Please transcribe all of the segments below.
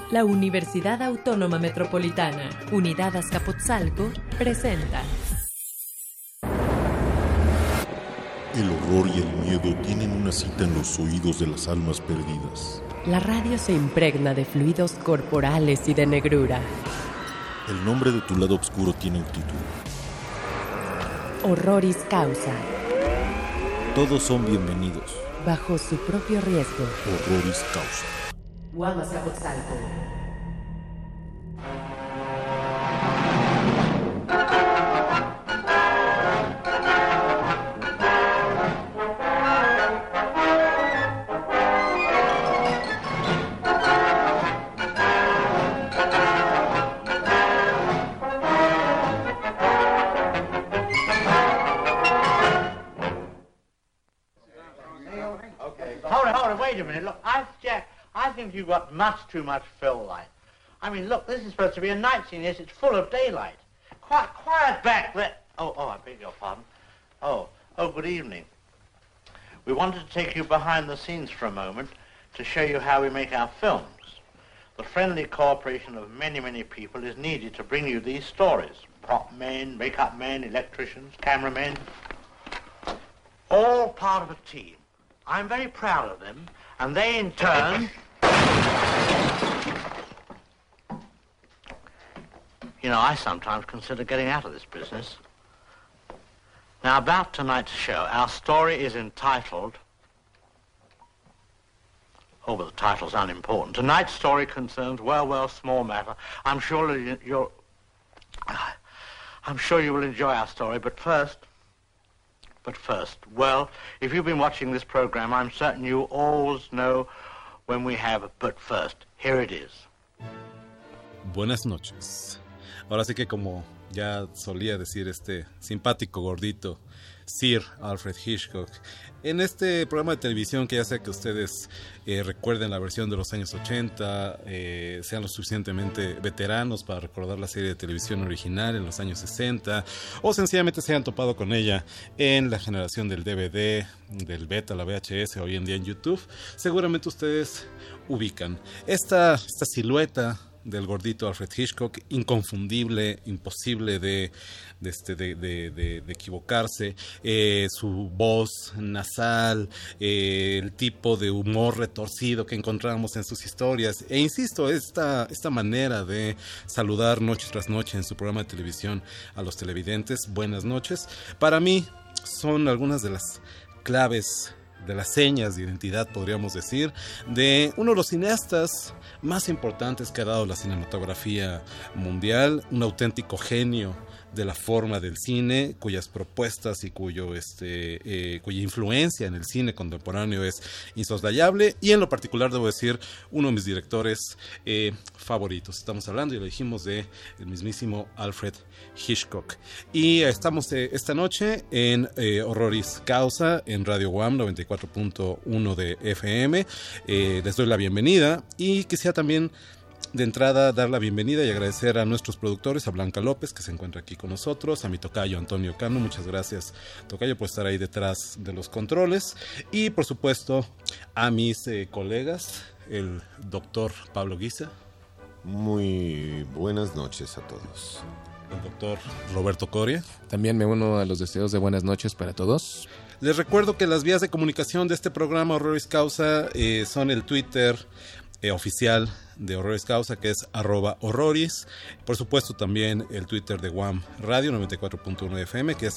La Universidad Autónoma Metropolitana, Unidad Azcapotzalco, presenta. El horror y el miedo tienen una cita en los oídos de las almas perdidas. La radio se impregna de fluidos corporales y de negrura. El nombre de tu lado oscuro tiene un título. Horroris causa. Todos son bienvenidos. Bajo su propio riesgo. Horroris causa. UAM Azcapotzalco. Wait a minute, look, Jack, I think you've got much too much fill light. I mean, look, this is supposed to be a night scene. Yes, it's full of daylight. Quiet back there. Oh, I beg your pardon. Oh, good evening. We wanted to take you behind the scenes for a moment to show you how we make our films. The friendly cooperation of many, many people is needed to bring you these stories. Prop men, makeup men, electricians, cameramen. All part of a team. I'm very proud of them, and they in turn... You know, I sometimes consider getting out of this business. Now, about tonight's show, our story is entitled... Oh, but the title's unimportant. Tonight's story concerns, well, small matter. I'm sure you will enjoy our story, but first, well, if you've been watching this program, I'm certain you always know when we have a but first. Here it is. Buenas noches. Ahora sí que como ya solía decir este simpático gordito Sir Alfred Hitchcock, en este programa de televisión que ya sea que ustedes recuerden la versión de los años 80, sean lo suficientemente veteranos para recordar la serie de televisión original en los años 60, o sencillamente se hayan topado con ella en la generación del DVD, del beta, la VHS, hoy en día en YouTube, seguramente ustedes ubican esta silueta del gordito Alfred Hitchcock, inconfundible, imposible de equivocarse, su voz nasal, el tipo de humor retorcido que encontramos en sus historias, e insisto, esta manera de saludar noche tras noche en su programa de televisión a los televidentes, buenas noches, para mí son algunas de las claves, de las señas de identidad, podríamos decir, de uno de los cineastas más importantes que ha dado la cinematografía mundial, un auténtico genio de la forma del cine, cuyas propuestas y cuya influencia en el cine contemporáneo es insoslayable, y en lo particular debo decir uno de mis directores favoritos. Estamos hablando, y lo dijimos, de el mismísimo Alfred Hitchcock, y estamos esta noche en Horroris Causa en Radio UAM 94.1 de FM. Les doy la bienvenida y quisiera también de entrada dar la bienvenida y agradecer a nuestros productores, a Blanca López, que se encuentra aquí con nosotros, a mi tocayo Antonio Cano, muchas gracias tocayo por estar ahí detrás de los controles, y por supuesto a mis colegas, el doctor Pablo Guisa. Muy buenas noches a todos. El doctor Roberto Coria. También me uno a los deseos de buenas noches para todos. Les recuerdo que las vías de comunicación de este programa Horroris Causa son el Twitter oficial de Horroris Causa, que es @horroris, por supuesto también el Twitter de UAM Radio 94.1 FM, que es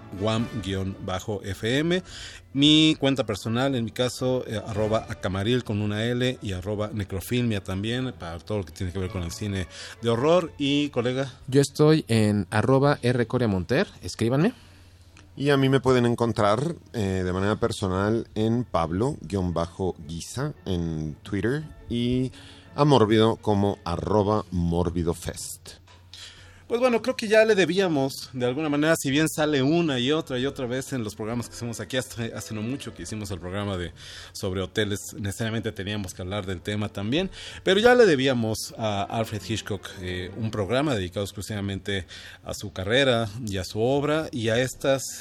@UAM_FM, mi cuenta personal, en mi caso @acamaril con una L, y @necrofilmia también, para todo lo que tiene que ver con el cine de horror. Y colega, yo estoy en @rcoriamonter, escríbanme. Y a mí me pueden encontrar de manera personal en Pablo-Guisa en Twitter, y a Mórbido como @MórbidoFest. Pues bueno, creo que ya le debíamos, de alguna manera, si bien sale una y otra vez en los programas que hacemos aquí, hace no mucho que hicimos el programa sobre hoteles, necesariamente teníamos que hablar del tema también, pero ya le debíamos a Alfred Hitchcock un programa dedicado exclusivamente a su carrera y a su obra y a estas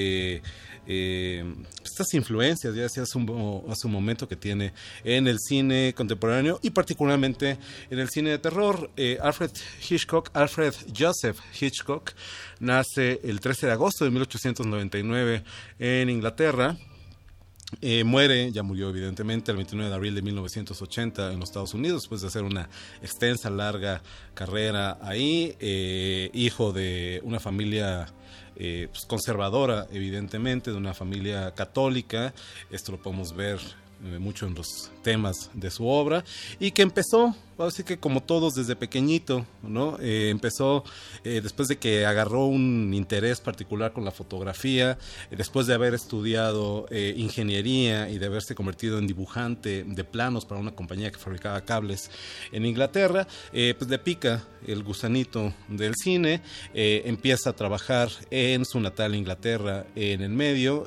influencias, ya sea a su momento que tiene en el cine contemporáneo y particularmente en el cine de terror. Alfred Joseph Hitchcock nace el 13 de agosto de 1899 en Inglaterra. Ya murió evidentemente el 29 de abril de 1980 en los Estados Unidos después de hacer una extensa, larga carrera ahí, hijo de una familia conservadora, evidentemente, de una familia católica. Esto lo podemos ver mucho en los temas de su obra, y que empezó, así que como todos desde pequeñito, ¿no? Empezó después de que agarró un interés particular con la fotografía, después de haber estudiado ingeniería y de haberse convertido en dibujante de planos para una compañía que fabricaba cables en Inglaterra, pues le pica el gusanito del cine, empieza a trabajar en su natal Inglaterra en el medio,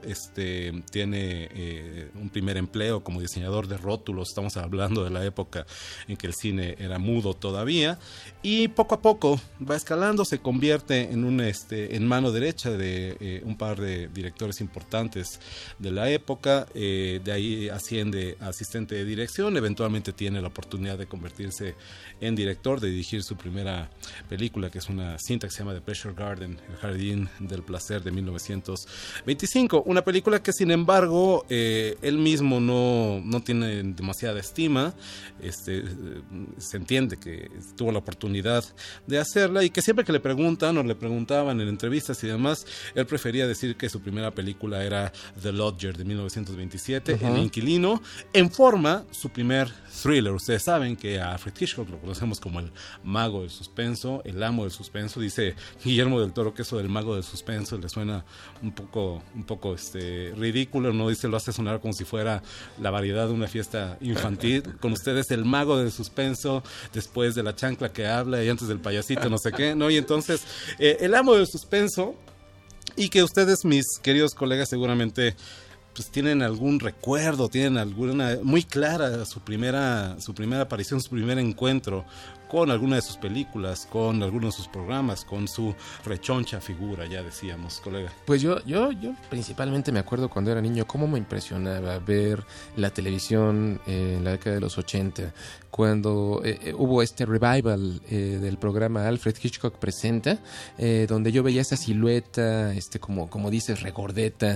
tiene un primer empleo como diseñador de rótulos. Estamos hablando de la época en que el cine era mudo todavía, y poco a poco va escalando, se convierte en mano derecha de un par de directores importantes de la época, de ahí asciende a asistente de dirección, eventualmente tiene la oportunidad de convertirse en director, de dirigir su primera película, que es una cinta que se llama The Pleasure Garden, El Jardín del Placer, de 1925, una película que sin embargo él mismo no tiene demasiada estima. Se entiende que tuvo la oportunidad de hacerla y que siempre que le preguntaban en entrevistas y demás, él prefería decir que su primera película era The Lodger de 1927, El Inquilino, en forma su primer thriller. Ustedes saben que a Alfred Hitchcock lo conocemos como el mago del suspenso, el amo del suspenso. Dice Guillermo del Toro que eso del mago del suspenso le suena un poco ridículo, ¿no? Dice, lo hace sonar como si fuera la variedad de una fiesta infantil. Con ustedes el mago del suspenso, después de la chancla que habla y antes del payasito no sé qué, ¿no? Y entonces el amo del suspenso, y que ustedes, mis queridos colegas, seguramente pues tienen algún recuerdo, tienen alguna muy clara su primera aparición, su primer encuentro con alguna de sus películas, con algunos de sus programas, con su rechoncha figura, ya decíamos, colega. Pues yo principalmente me acuerdo cuando era niño cómo me impresionaba ver la televisión en la década de los 80, cuando hubo este revival del programa Alfred Hitchcock Presenta, donde yo veía esa silueta, como dices, regordeta.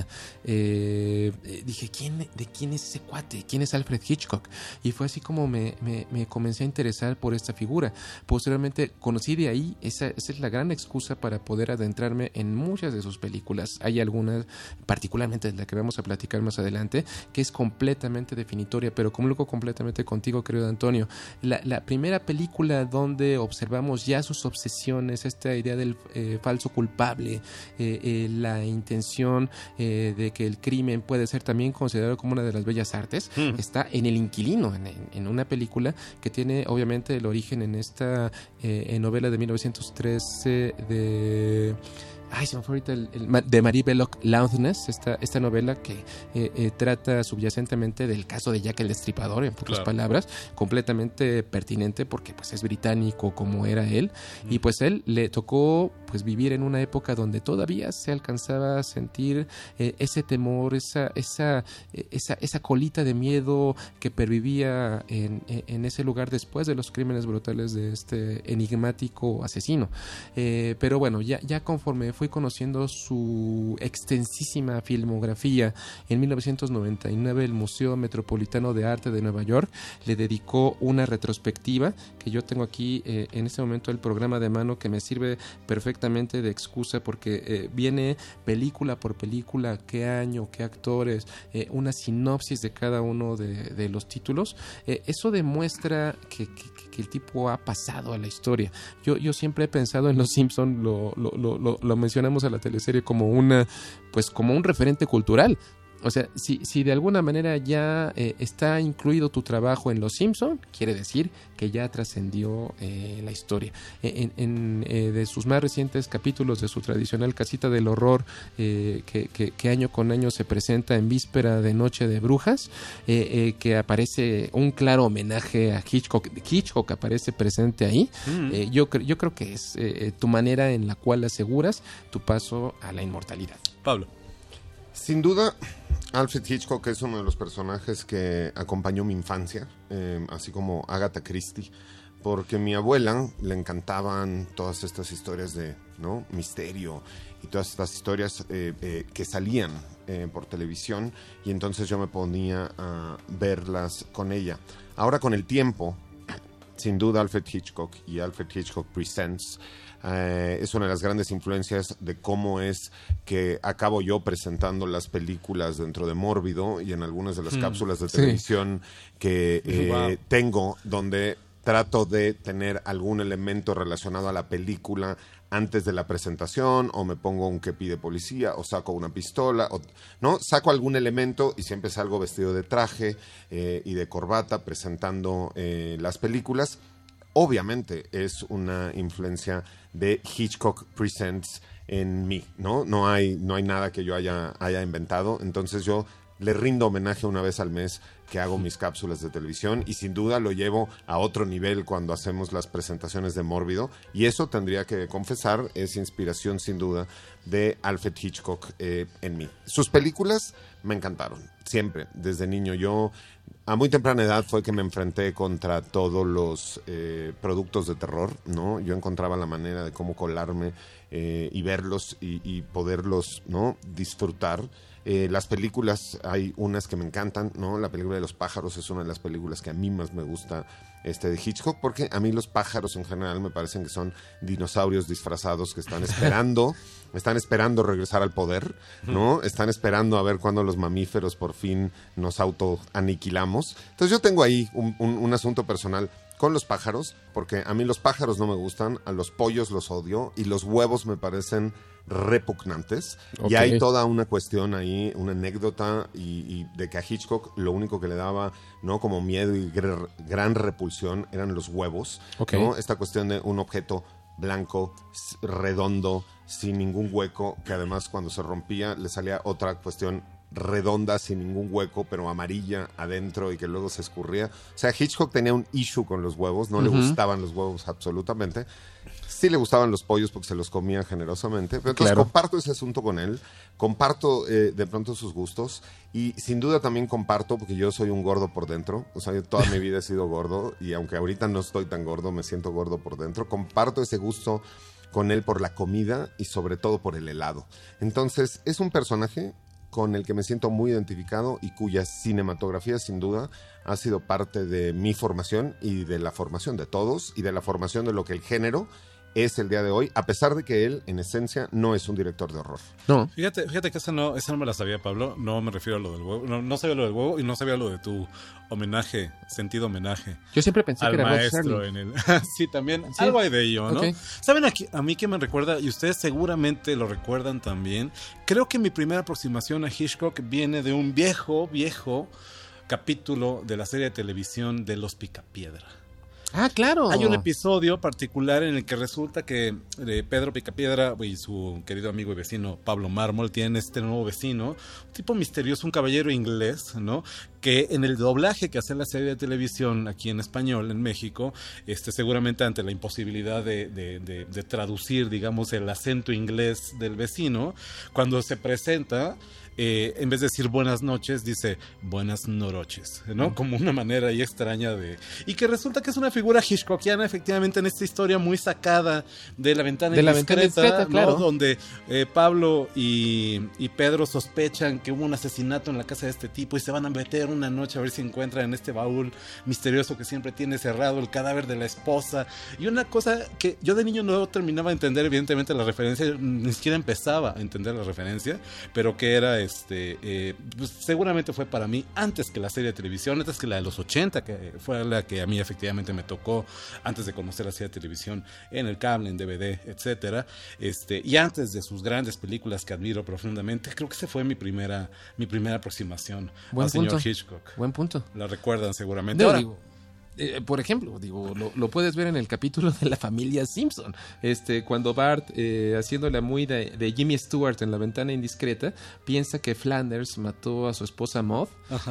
Dije, ¿de quién es ese cuate? ¿Quién es Alfred Hitchcock? Y fue así como me comencé a interesar por esta figura. Posteriormente conocí de ahí, esa es la gran excusa para poder adentrarme en muchas de sus películas. Hay algunas, particularmente la que vamos a platicar más adelante, que es completamente definitoria, pero comunico completamente contigo, querido Antonio. La primera película donde observamos ya sus obsesiones, esta idea del falso culpable, la intención de que el crimen puede ser también considerado como una de las bellas artes, está en El Inquilino, en una película que tiene obviamente el origen en esta novela de 1913 de... se me fue ahorita de Marie Belloc Loudness, esta novela que trata subyacentemente del caso de Jack el Destripador, en pocas palabras, completamente pertinente porque pues es británico como era él, y pues él le tocó pues vivir en una época donde todavía se alcanzaba a sentir ese temor, esa colita de miedo que pervivía en ese lugar después de los crímenes brutales de este enigmático asesino. Pero bueno, ya conforme fui conociendo su extensísima filmografía, en 1999 el Museo Metropolitano de Arte de Nueva York le dedicó una retrospectiva que yo tengo aquí en este momento, el programa de mano, que me sirve perfectamente de excusa porque viene película por película, qué año, qué actores, una sinopsis de cada uno de los títulos. Eso demuestra que el tipo ha pasado a la historia. Yo siempre he pensado en Los Simpson, lo mencionamos a la teleserie como un referente cultural, O sea, si de alguna manera ya está incluido tu trabajo en Los Simpson, quiere decir que ya trascendió la historia. De sus más recientes capítulos de su tradicional Casita del Horror, que año con año se presenta en víspera de Noche de Brujas, que aparece un claro homenaje a Hitchcock. Hitchcock aparece presente ahí. Yo creo que es tu manera en la cual aseguras tu paso a la inmortalidad. Pablo. Sin duda, Alfred Hitchcock es uno de los personajes que acompañó mi infancia, así como Agatha Christie, porque a mi abuela le encantaban todas estas historias de misterio y todas estas historias que salían por televisión, y entonces yo me ponía a verlas con ella. Ahora, con el tiempo, sin duda Alfred Hitchcock y Alfred Hitchcock Presents es una de las grandes influencias de cómo es que acabo yo presentando las películas dentro de Mórbido y en algunas de las cápsulas de televisión que tengo, donde trato de tener algún elemento relacionado a la película antes de la presentación, o me pongo un que pide policía, o saco una pistola, saco algún elemento y siempre salgo vestido de traje y de corbata presentando las películas. Obviamente es una influencia de Hitchcock Presents en mí, ¿no? No hay nada que yo haya inventado. Entonces yo le rindo homenaje una vez al mes que hago mis cápsulas de televisión, y sin duda lo llevo a otro nivel cuando hacemos las presentaciones de Mórbido, y eso tendría que confesar, es inspiración sin duda de Alfred Hitchcock en mí. Sus películas me encantaron, siempre, desde niño. Yo a muy temprana edad fue que me enfrenté contra todos los productos de terror, ¿no? Yo encontraba la manera de cómo colarme y verlos y poderlos, ¿no?, disfrutar. Las películas, hay unas que me encantan, ¿no? La película de los pájaros es una de las películas que a mí más me gusta de Hitchcock, porque a mí los pájaros en general me parecen que son dinosaurios disfrazados que están esperando regresar al poder, ¿no? Están esperando a ver cuándo los mamíferos por fin nos autoaniquilamos. Entonces yo tengo ahí un asunto personal con los pájaros, porque a mí los pájaros no me gustan, a los pollos los odio, y los huevos me parecen repugnantes. Okay. Y hay toda una cuestión ahí, una anécdota, y de que a Hitchcock lo único que le daba, ¿no?, como miedo y gran repulsión eran los huevos, okay, ¿no? Esta cuestión de un objeto blanco, redondo, sin ningún hueco, que además cuando se rompía le salía otra cuestión redonda sin ningún hueco, pero amarilla adentro, y que luego se escurría. O sea, Hitchcock tenía un issue con los huevos, no le gustaban los huevos absolutamente. Sí le gustaban los pollos porque se los comía generosamente, pero entonces comparto ese asunto con él, comparto de pronto sus gustos, y sin duda también comparto, porque yo soy un gordo por dentro, o sea, yo toda mi vida he sido gordo, y aunque ahorita no estoy tan gordo, me siento gordo por dentro. Comparto ese gusto con él por la comida y sobre todo por el helado. Entonces es un personaje con el que me siento muy identificado y cuya cinematografía sin duda ha sido parte de mi formación y de la formación de todos y de la formación de lo que el género es el día de hoy, a pesar de que él, en esencia, no es un director de horror. No. Fíjate que esa no me la sabía, Pablo. No me refiero a lo del huevo. No sabía lo del huevo y no sabía lo de tu homenaje, sentido homenaje. Yo siempre pensé al que era maestro en el... Sí, también. Sí. Algo hay de ello, ¿no? Okay. ¿Saben a mí que me recuerda? Y ustedes seguramente lo recuerdan también. Creo que mi primera aproximación a Hitchcock viene de un viejo capítulo de la serie de televisión de Los Picapiedra. Ah, claro. Hay un episodio particular en el que resulta que Pedro Picapiedra y su querido amigo y vecino Pablo Mármol tienen este nuevo vecino, un tipo misterioso, un caballero inglés, ¿no?, que en el doblaje que hace la serie de televisión aquí en español en México, seguramente ante la imposibilidad de traducir, digamos, el acento inglés del vecino, cuando se presenta, en vez de decir buenas noches, dice buenas noroches, ¿no? Como una manera ahí extraña de... Y que resulta que es una figura hitchcockiana, efectivamente, en esta historia muy sacada de La Ventana Indiscreta, ¿no? Claro. Donde Pablo y Pedro sospechan que hubo un asesinato en la casa de este tipo y se van a meter una noche a ver si encuentran en este baúl misterioso que siempre tiene cerrado el cadáver de la esposa. Y una cosa que yo de niño no terminaba de entender, evidentemente, la referencia, ni siquiera empezaba a entender la referencia, pero que era pues seguramente fue para mí antes que la serie de televisión, antes que la de los 80, que fue la que a mí efectivamente me tocó antes de conocer la serie de televisión en el cable, en DVD, etcétera, y antes de sus grandes películas que admiro profundamente. Creo que esa fue mi primera aproximación al señor Hitchcock. Buen punto. La recuerdan seguramente. No, Ahora, digo, por ejemplo, lo puedes ver en el capítulo de la familia Simpson, cuando Bart, haciéndola muy de Jimmy Stewart en La ventana indiscreta, piensa que Flanders mató a su esposa Maud,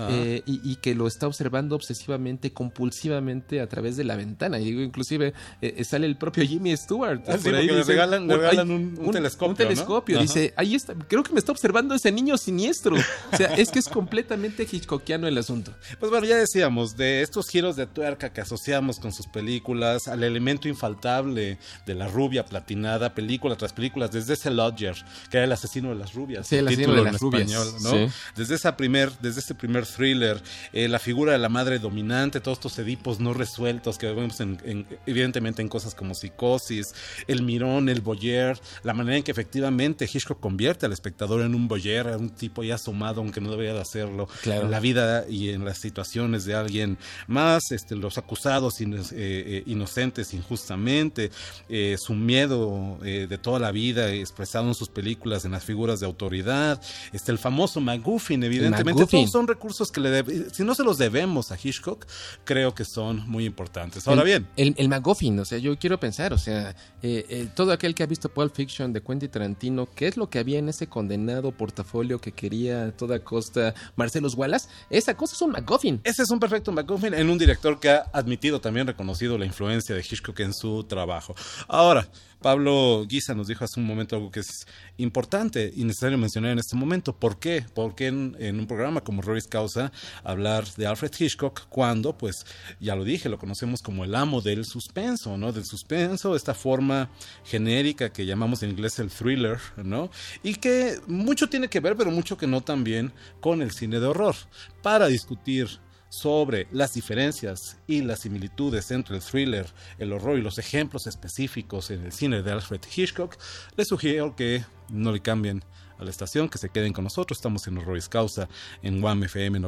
y que lo está observando obsesivamente, compulsivamente a través de la ventana. Y digo, inclusive sale el propio Jimmy Stewart. Sí, por ahí le regalan un telescopio. Un telescopio. ¿No? Dice, ahí está, creo que me está observando ese niño siniestro. O sea, es que es completamente hitchcockiano el asunto. Pues bueno, ya decíamos, de estos giros de tuerca que asociamos con sus películas, al elemento infaltable de la rubia platinada, película tras película, desde ese Lodger, que era el asesino de las rubias, sí, el asesino de las rubias, español, ¿no? Sí. Desde este primer thriller, la figura de la madre dominante, todos estos edipos no resueltos que vemos evidentemente en cosas como Psicosis, el mirón, el voyeur, la manera en que efectivamente Hitchcock convierte al espectador en un voyeur, un tipo ya asomado, aunque no debería de hacerlo, claro, en la vida y en las situaciones de alguien más, los acusados inocentes injustamente, su miedo de toda la vida expresado en sus películas, en las figuras de autoridad, el famoso MacGuffin, evidentemente. Todos son recursos que si no se los debemos a Hitchcock, creo que son muy importantes. Ahora bien, el MacGuffin, o sea, yo quiero pensar, o sea, todo aquel que ha visto Pulp Fiction de Quentin Tarantino, ¿qué es lo que había en ese condenado portafolio que quería a toda costa Marcellus Wallace? Esa cosa es un MacGuffin. Ese es un perfecto MacGuffin en un director que ha admitido, también reconocido la influencia de Hitchcock en su trabajo. Ahora, Pablo Guisa nos dijo hace un momento algo que es importante y necesario mencionar en este momento. ¿Por qué? Porque en un programa como Horroris Causa hablar de Alfred Hitchcock cuando, pues, ya lo dije, lo conocemos como el amo del suspenso, ¿no? Del suspenso, esta forma genérica que llamamos en inglés el thriller, ¿no? Y que mucho tiene que ver, pero mucho que no también, con el cine de horror. Para discutir sobre las diferencias y las similitudes entre el thriller, el horror y los ejemplos específicos en el cine de Alfred Hitchcock, les sugiero que no le cambien a la estación, que se queden con nosotros. Estamos en Horroris Causa en UAM FM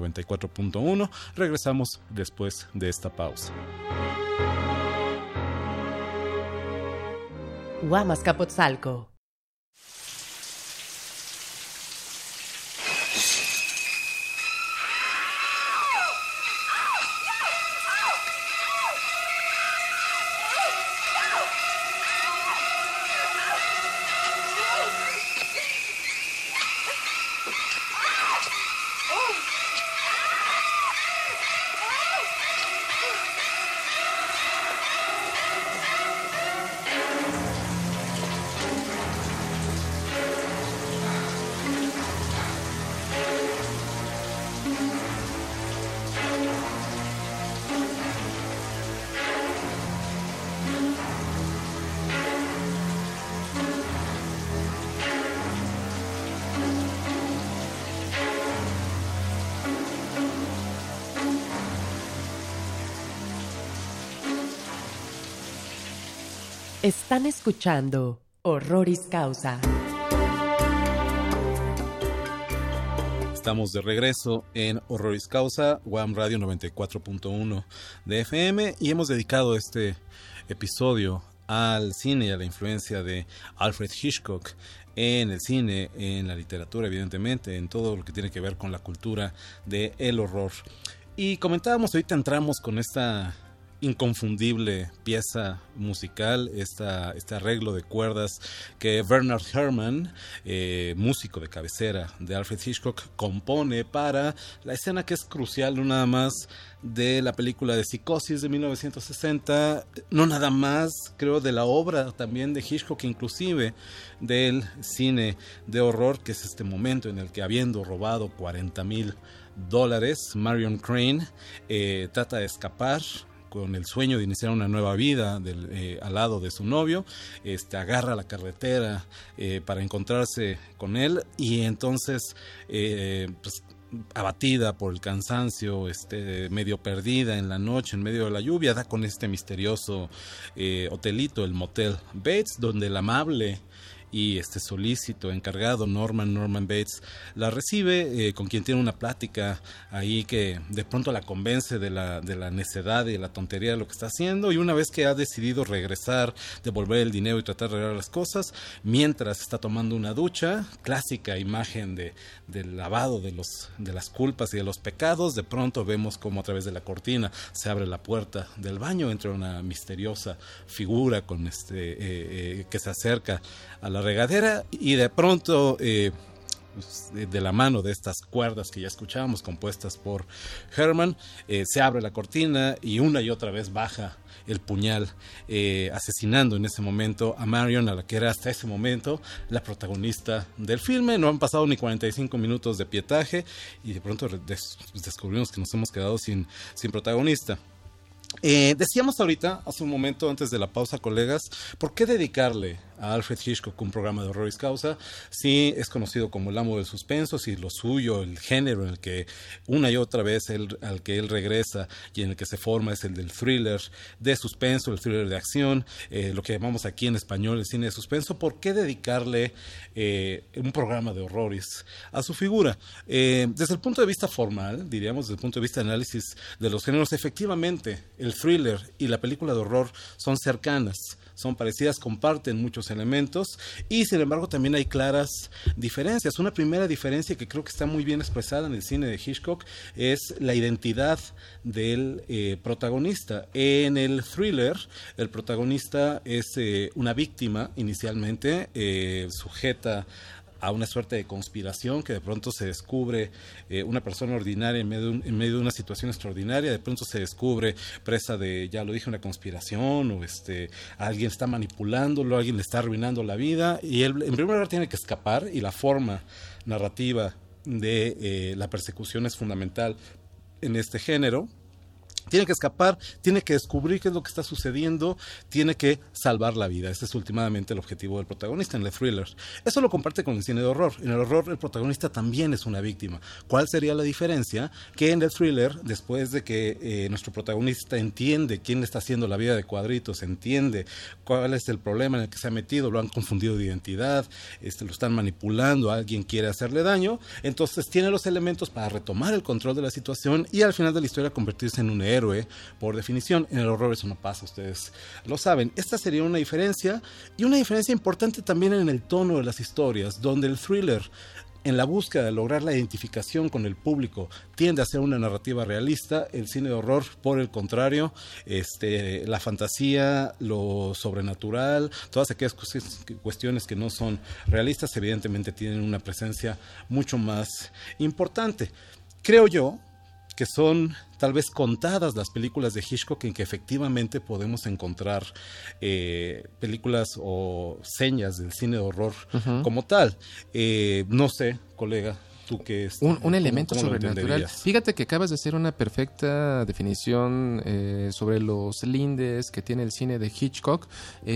94.1. Regresamos después de esta pausa. UAM Azcapotzalco. Están escuchando Horroris Causa. Estamos de regreso en Horroris Causa, UAM Radio 94.1 de FM, y hemos dedicado este episodio al cine y a la influencia de Alfred Hitchcock en el cine, en la literatura, evidentemente, en todo lo que tiene que ver con la cultura del horror. Y comentábamos, ahorita entramos con esta inconfundible pieza musical, este arreglo de cuerdas que Bernard Herrmann, músico de cabecera de Alfred Hitchcock, compone para la escena que es crucial, no nada más de la película de Psicosis de 1960, no nada más, creo, de la obra también de Hitchcock, inclusive del cine de horror, que es este momento en el que, habiendo robado $40,000, Marion Crane trata de escapar con el sueño de iniciar una nueva vida al lado de su novio. Agarra la carretera para encontrarse con él, y entonces pues, abatida por el cansancio, medio perdida en la noche, en medio de la lluvia, da con este misterioso hotelito, el Motel Bates, donde el amable y solícito, encargado, Norman Bates, la recibe, con quien tiene una plática ahí que de pronto la convence de la necedad y de la tontería de lo que está haciendo, y una vez que ha decidido regresar, devolver el dinero y tratar de arreglar las cosas, mientras está tomando una ducha, clásica imagen del lavado de las culpas y de los pecados, de pronto vemos como a través de la cortina se abre la puerta del baño, entra una misteriosa figura con que se acerca a la regadera, y de pronto de la mano de estas cuerdas que ya escuchábamos compuestas por Herman, se abre la cortina y una y otra vez baja el puñal, asesinando en ese momento a Marion, a la que era hasta ese momento la protagonista del filme. No han pasado ni 45 minutos de pietaje y de pronto descubrimos que nos hemos quedado sin protagonista. Decíamos ahorita, hace un momento antes de la pausa, colegas, ¿por qué dedicarle a Alfred Hitchcock un programa de Horroris Causa si es conocido como el amo del suspenso, si lo suyo, el género en el que una y otra vez al que él regresa y en el que se forma es el del thriller de suspenso, el thriller de acción, lo que llamamos aquí en español el cine de suspenso? ¿Por qué dedicarle un programa de Horroris a su figura? Desde el punto de vista formal, diríamos, desde el punto de vista de análisis de los géneros, efectivamente el thriller y la película de horror son cercanas, son parecidas, comparten muchos elementos, y sin embargo también hay claras diferencias. Una primera diferencia que creo que está muy bien expresada en el cine de Hitchcock es la identidad del protagonista. En el thriller, el protagonista es una víctima inicialmente, sujeta a una suerte de conspiración, que de pronto se descubre una persona ordinaria en medio de una situación extraordinaria, de pronto se descubre presa de, ya lo dije, una conspiración, o alguien está manipulándolo, alguien le está arruinando la vida, y él en primer lugar tiene que escapar, y la forma narrativa de la persecución es fundamental en este género. Tiene que escapar, tiene que descubrir qué es lo que está sucediendo, tiene que salvar la vida. Ese es últimamente el objetivo del protagonista en el thriller. Eso lo comparte con el cine de horror. En el horror el protagonista también es una víctima. ¿Cuál sería la diferencia? Que en el thriller, después de que nuestro protagonista entiende quién le está haciendo la vida de cuadritos, entiende cuál es el problema en el que se ha metido, lo han confundido de identidad, lo están manipulando, alguien quiere hacerle daño, entonces tiene los elementos para retomar el control de la situación y al final de la historia convertirse en un héroe, por definición. En el horror eso no pasa, ustedes lo saben. Esta sería una diferencia, y una diferencia importante también en el tono de las historias, donde el thriller, en la búsqueda de lograr la identificación con el público, tiende a ser una narrativa realista. El cine de horror, por el contrario, la fantasía, lo sobrenatural, todas aquellas cuestiones que no son realistas, evidentemente tienen una presencia mucho más importante. Creo yo que son tal vez contadas las películas de Hitchcock en que efectivamente podemos encontrar películas o señas del cine de horror como tal. No sé, colega, tú que es un elemento sobrenatural. Fíjate que acabas de hacer una perfecta definición sobre los lindes que tiene el cine de Hitchcock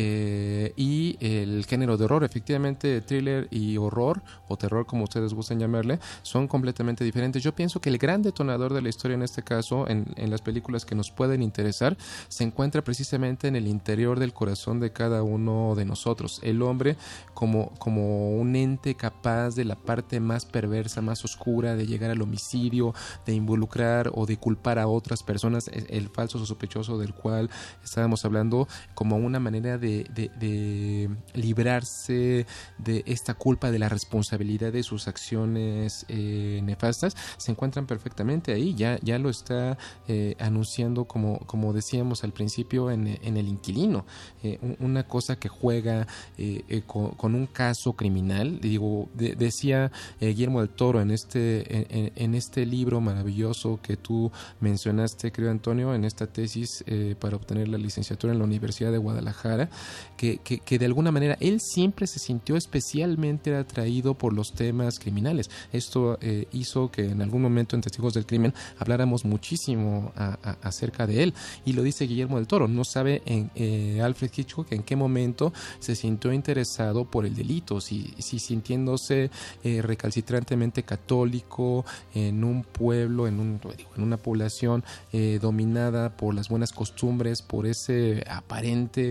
y el género de horror. Efectivamente, thriller y horror, o terror como ustedes gusten llamarle, son completamente diferentes. Yo pienso que el gran detonador de la historia en este caso, en las películas que nos pueden interesar, se encuentra precisamente en el interior del corazón de cada uno de nosotros. El hombre como un ente capaz de la parte más perversa, más oscura, de llegar al homicidio, de involucrar o de culpar a otras personas, el falso sospechoso del cual estábamos hablando, como una manera de librarse de esta culpa, de la responsabilidad de sus acciones nefastas. Se encuentran perfectamente ahí, ya lo está anunciando, como decíamos al principio, en El Inquilino, una cosa que juega con un caso criminal. Decía Guillermo del Toro en este libro maravilloso que tú mencionaste, creo, Antonio, en esta tesis para obtener la licenciatura en la Universidad de Guadalajara, que de alguna manera él siempre se sintió especialmente atraído por los temas criminales. Esto hizo que en algún momento en Testigos del Crimen habláramos muchísimo acerca de él, y lo dice Guillermo del Toro. No sabe Alfred Hitchcock en qué momento se sintió interesado por el delito, si sintiéndose recalcitrantemente católico en un pueblo, en una población dominada por las buenas costumbres, por ese aparente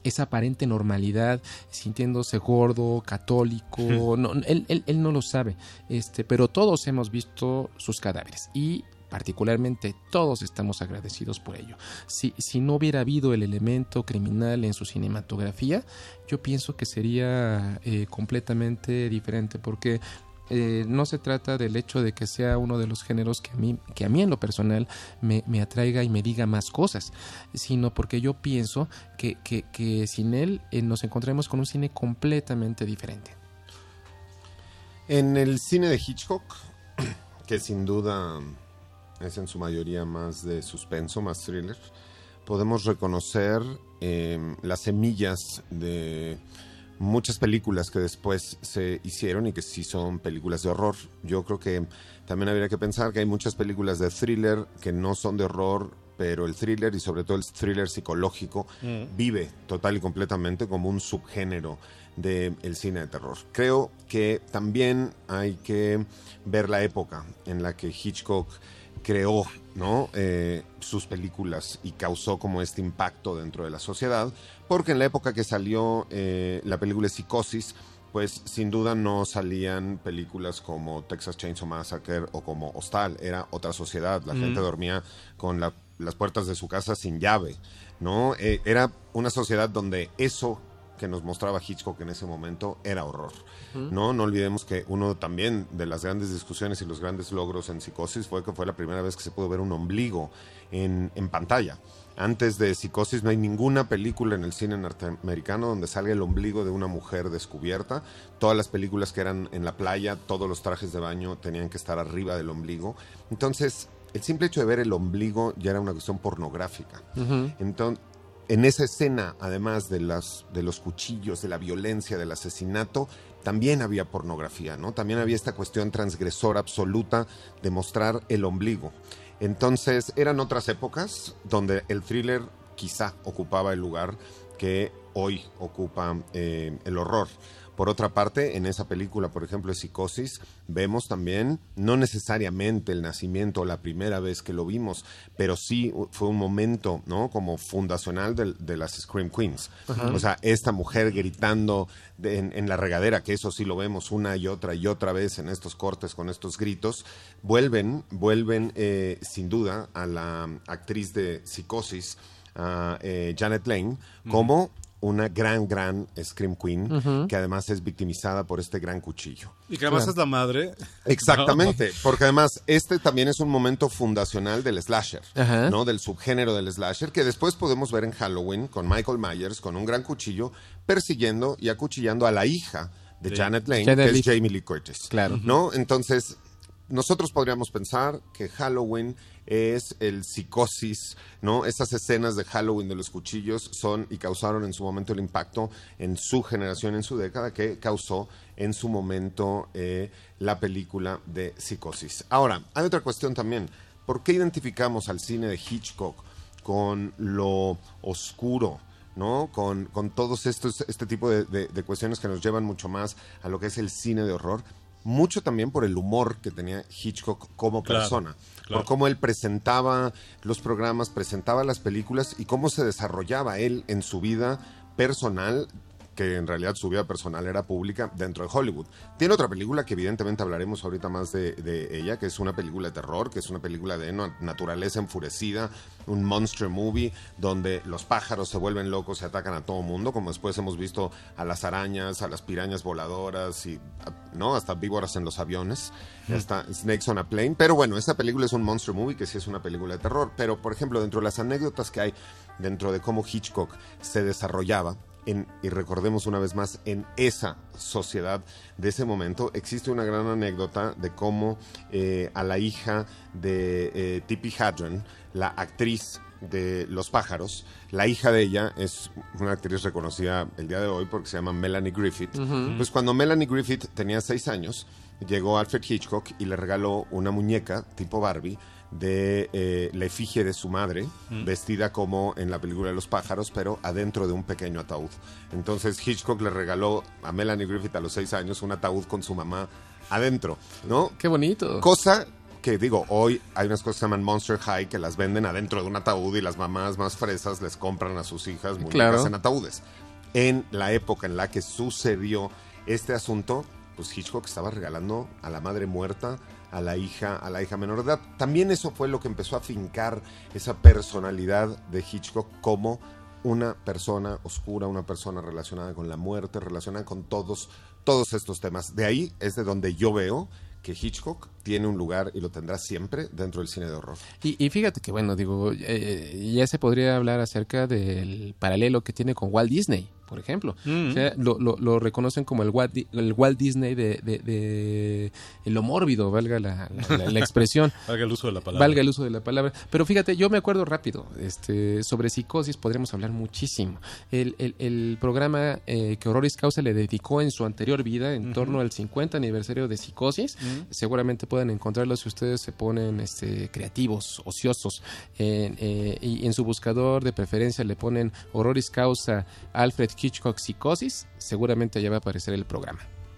esa aparente normalidad, sintiéndose gordo, católico. No, él no lo sabe, pero todos hemos visto sus cadáveres y particularmente todos estamos agradecidos por ello. Si no hubiera habido el elemento criminal en su cinematografía, yo pienso que sería completamente diferente, porque no se trata del hecho de que sea uno de los géneros que a mí en lo personal me atraiga y me diga más cosas, sino porque yo pienso que sin él nos encontraremos con un cine completamente diferente. En el cine de Hitchcock, que sin duda es en su mayoría más de suspenso, más thriller, podemos reconocer las semillas de muchas películas que después se hicieron y que sí son películas de horror. Yo creo que también habría que pensar que hay muchas películas de thriller que no son de horror, pero el thriller, y sobre todo el thriller psicológico, vive total y completamente como un subgénero del cine de terror. Creo que también hay que ver la época en la que Hitchcock creó, ¿no?, sus películas y causó como este impacto dentro de la sociedad, porque en la época que salió la película Psicosis, pues sin duda no salían películas como Texas Chainsaw Massacre o como Hostal. Era otra sociedad, la gente dormía con las puertas de su casa sin llave, ¿no? Era una sociedad donde eso que nos mostraba Hitchcock en ese momento era horror. No olvidemos que uno también de las grandes discusiones y los grandes logros en Psicosis fue que fue la primera vez que se pudo ver un ombligo en pantalla. Antes de Psicosis no hay ninguna película en el cine norteamericano donde salga el ombligo de una mujer descubierta. Todas las películas que eran en la playa, todos los trajes de baño tenían que estar arriba del ombligo. Entonces, el simple hecho de ver el ombligo ya era una cuestión pornográfica. Entonces, en esa escena, además de los cuchillos, de la violencia, del asesinato, también había pornografía, ¿no? También había esta cuestión transgresora absoluta de mostrar el ombligo. Entonces, eran otras épocas donde el thriller quizá ocupaba el lugar que hoy ocupa el horror. Por otra parte, en esa película, por ejemplo, Psicosis, vemos también, no necesariamente el nacimiento, la primera vez que lo vimos, pero sí fue un momento, ¿no?, como fundacional de las Scream Queens. O sea, esta mujer gritando en la regadera, que eso sí lo vemos una y otra vez en estos cortes con estos gritos, vuelven sin duda a la actriz de Psicosis, Janet Leigh, como una gran Scream Queen, que además es victimizada por este gran cuchillo. Y que además es la madre. Exactamente, porque además también es un momento fundacional del slasher, ¿no? Del subgénero del slasher, que después podemos ver en Halloween con Michael Myers, con un gran cuchillo, persiguiendo y acuchillando a la hija de Janet Leigh, que es Jamie Lee Curtis. Claro. ¿No? Entonces, nosotros podríamos pensar que Halloween es el Psicosis, ¿no? Esas escenas de Halloween de los cuchillos son y causaron en su momento el impacto en su generación, en su década, que causó en su momento la película de Psicosis. Ahora, hay otra cuestión también. ¿Por qué identificamos al cine de Hitchcock con lo oscuro, ¿no? Con todos este tipo de cuestiones que nos llevan mucho más a lo que es el cine de horror? Mucho también por el humor que tenía Hitchcock como persona, por cómo él presentaba los programas, presentaba las películas y cómo se desarrollaba él en su vida personal, que en realidad su vida personal era pública dentro de Hollywood. Tiene otra película que evidentemente hablaremos ahorita más de ella, que es una película de terror, que es una película de naturaleza enfurecida, un monster movie donde los pájaros se vuelven locos y atacan a todo mundo, como después hemos visto a las arañas, a las pirañas voladoras y, ¿no?, hasta víboras en los aviones, hasta Snakes on a Plane. Pero bueno, esta película es un monster movie que sí es una película de terror. Pero, por ejemplo, dentro de las anécdotas que hay dentro de cómo Hitchcock se desarrollaba, y recordemos una vez más, en esa sociedad de ese momento, existe una gran anécdota de cómo a la hija de Tippi Hedren, la actriz de Los Pájaros, la hija de ella es una actriz reconocida el día de hoy porque se llama Melanie Griffith. Pues cuando Melanie Griffith tenía 6 años, llegó Alfred Hitchcock y le regaló una muñeca tipo Barbie de la efigie de su madre, vestida como en la película de Los Pájaros, pero adentro de un pequeño ataúd. Entonces Hitchcock le regaló a Melanie Griffith a los 6 años un ataúd con su mamá adentro, ¿no? ¡Qué bonito! Cosa que digo, hoy hay unas cosas que se llaman Monster High que las venden adentro de un ataúd y las mamás más fresas les compran a sus hijas muñecas en ataúdes. En la época en la que sucedió este asunto, pues Hitchcock estaba regalando a la madre muerta, a la hija menor de edad. También eso fue lo que empezó a fincar esa personalidad de Hitchcock como una persona oscura, una persona relacionada con la muerte, relacionada con todos estos temas. De ahí es de donde yo veo que Hitchcock tiene un lugar y lo tendrá siempre dentro del cine de horror. Y fíjate que, bueno, digo, ya se podría hablar acerca del paralelo que tiene con Walt Disney, por ejemplo. O sea, lo reconocen como el Walt Disney de lo mórbido, valga la expresión. Valga el uso de la palabra. Valga el uso de la palabra. Pero fíjate, yo me acuerdo rápido, sobre Psicosis podríamos hablar muchísimo. El programa que Honoris Causa le dedicó en su anterior vida, en torno al 50 aniversario de Psicosis, seguramente pueden encontrarlo si ustedes se ponen creativos, ociosos, y en su buscador de preferencia le ponen Honoris Causa Alfred Hitchcock Psicosis, seguramente allá va a aparecer el programa.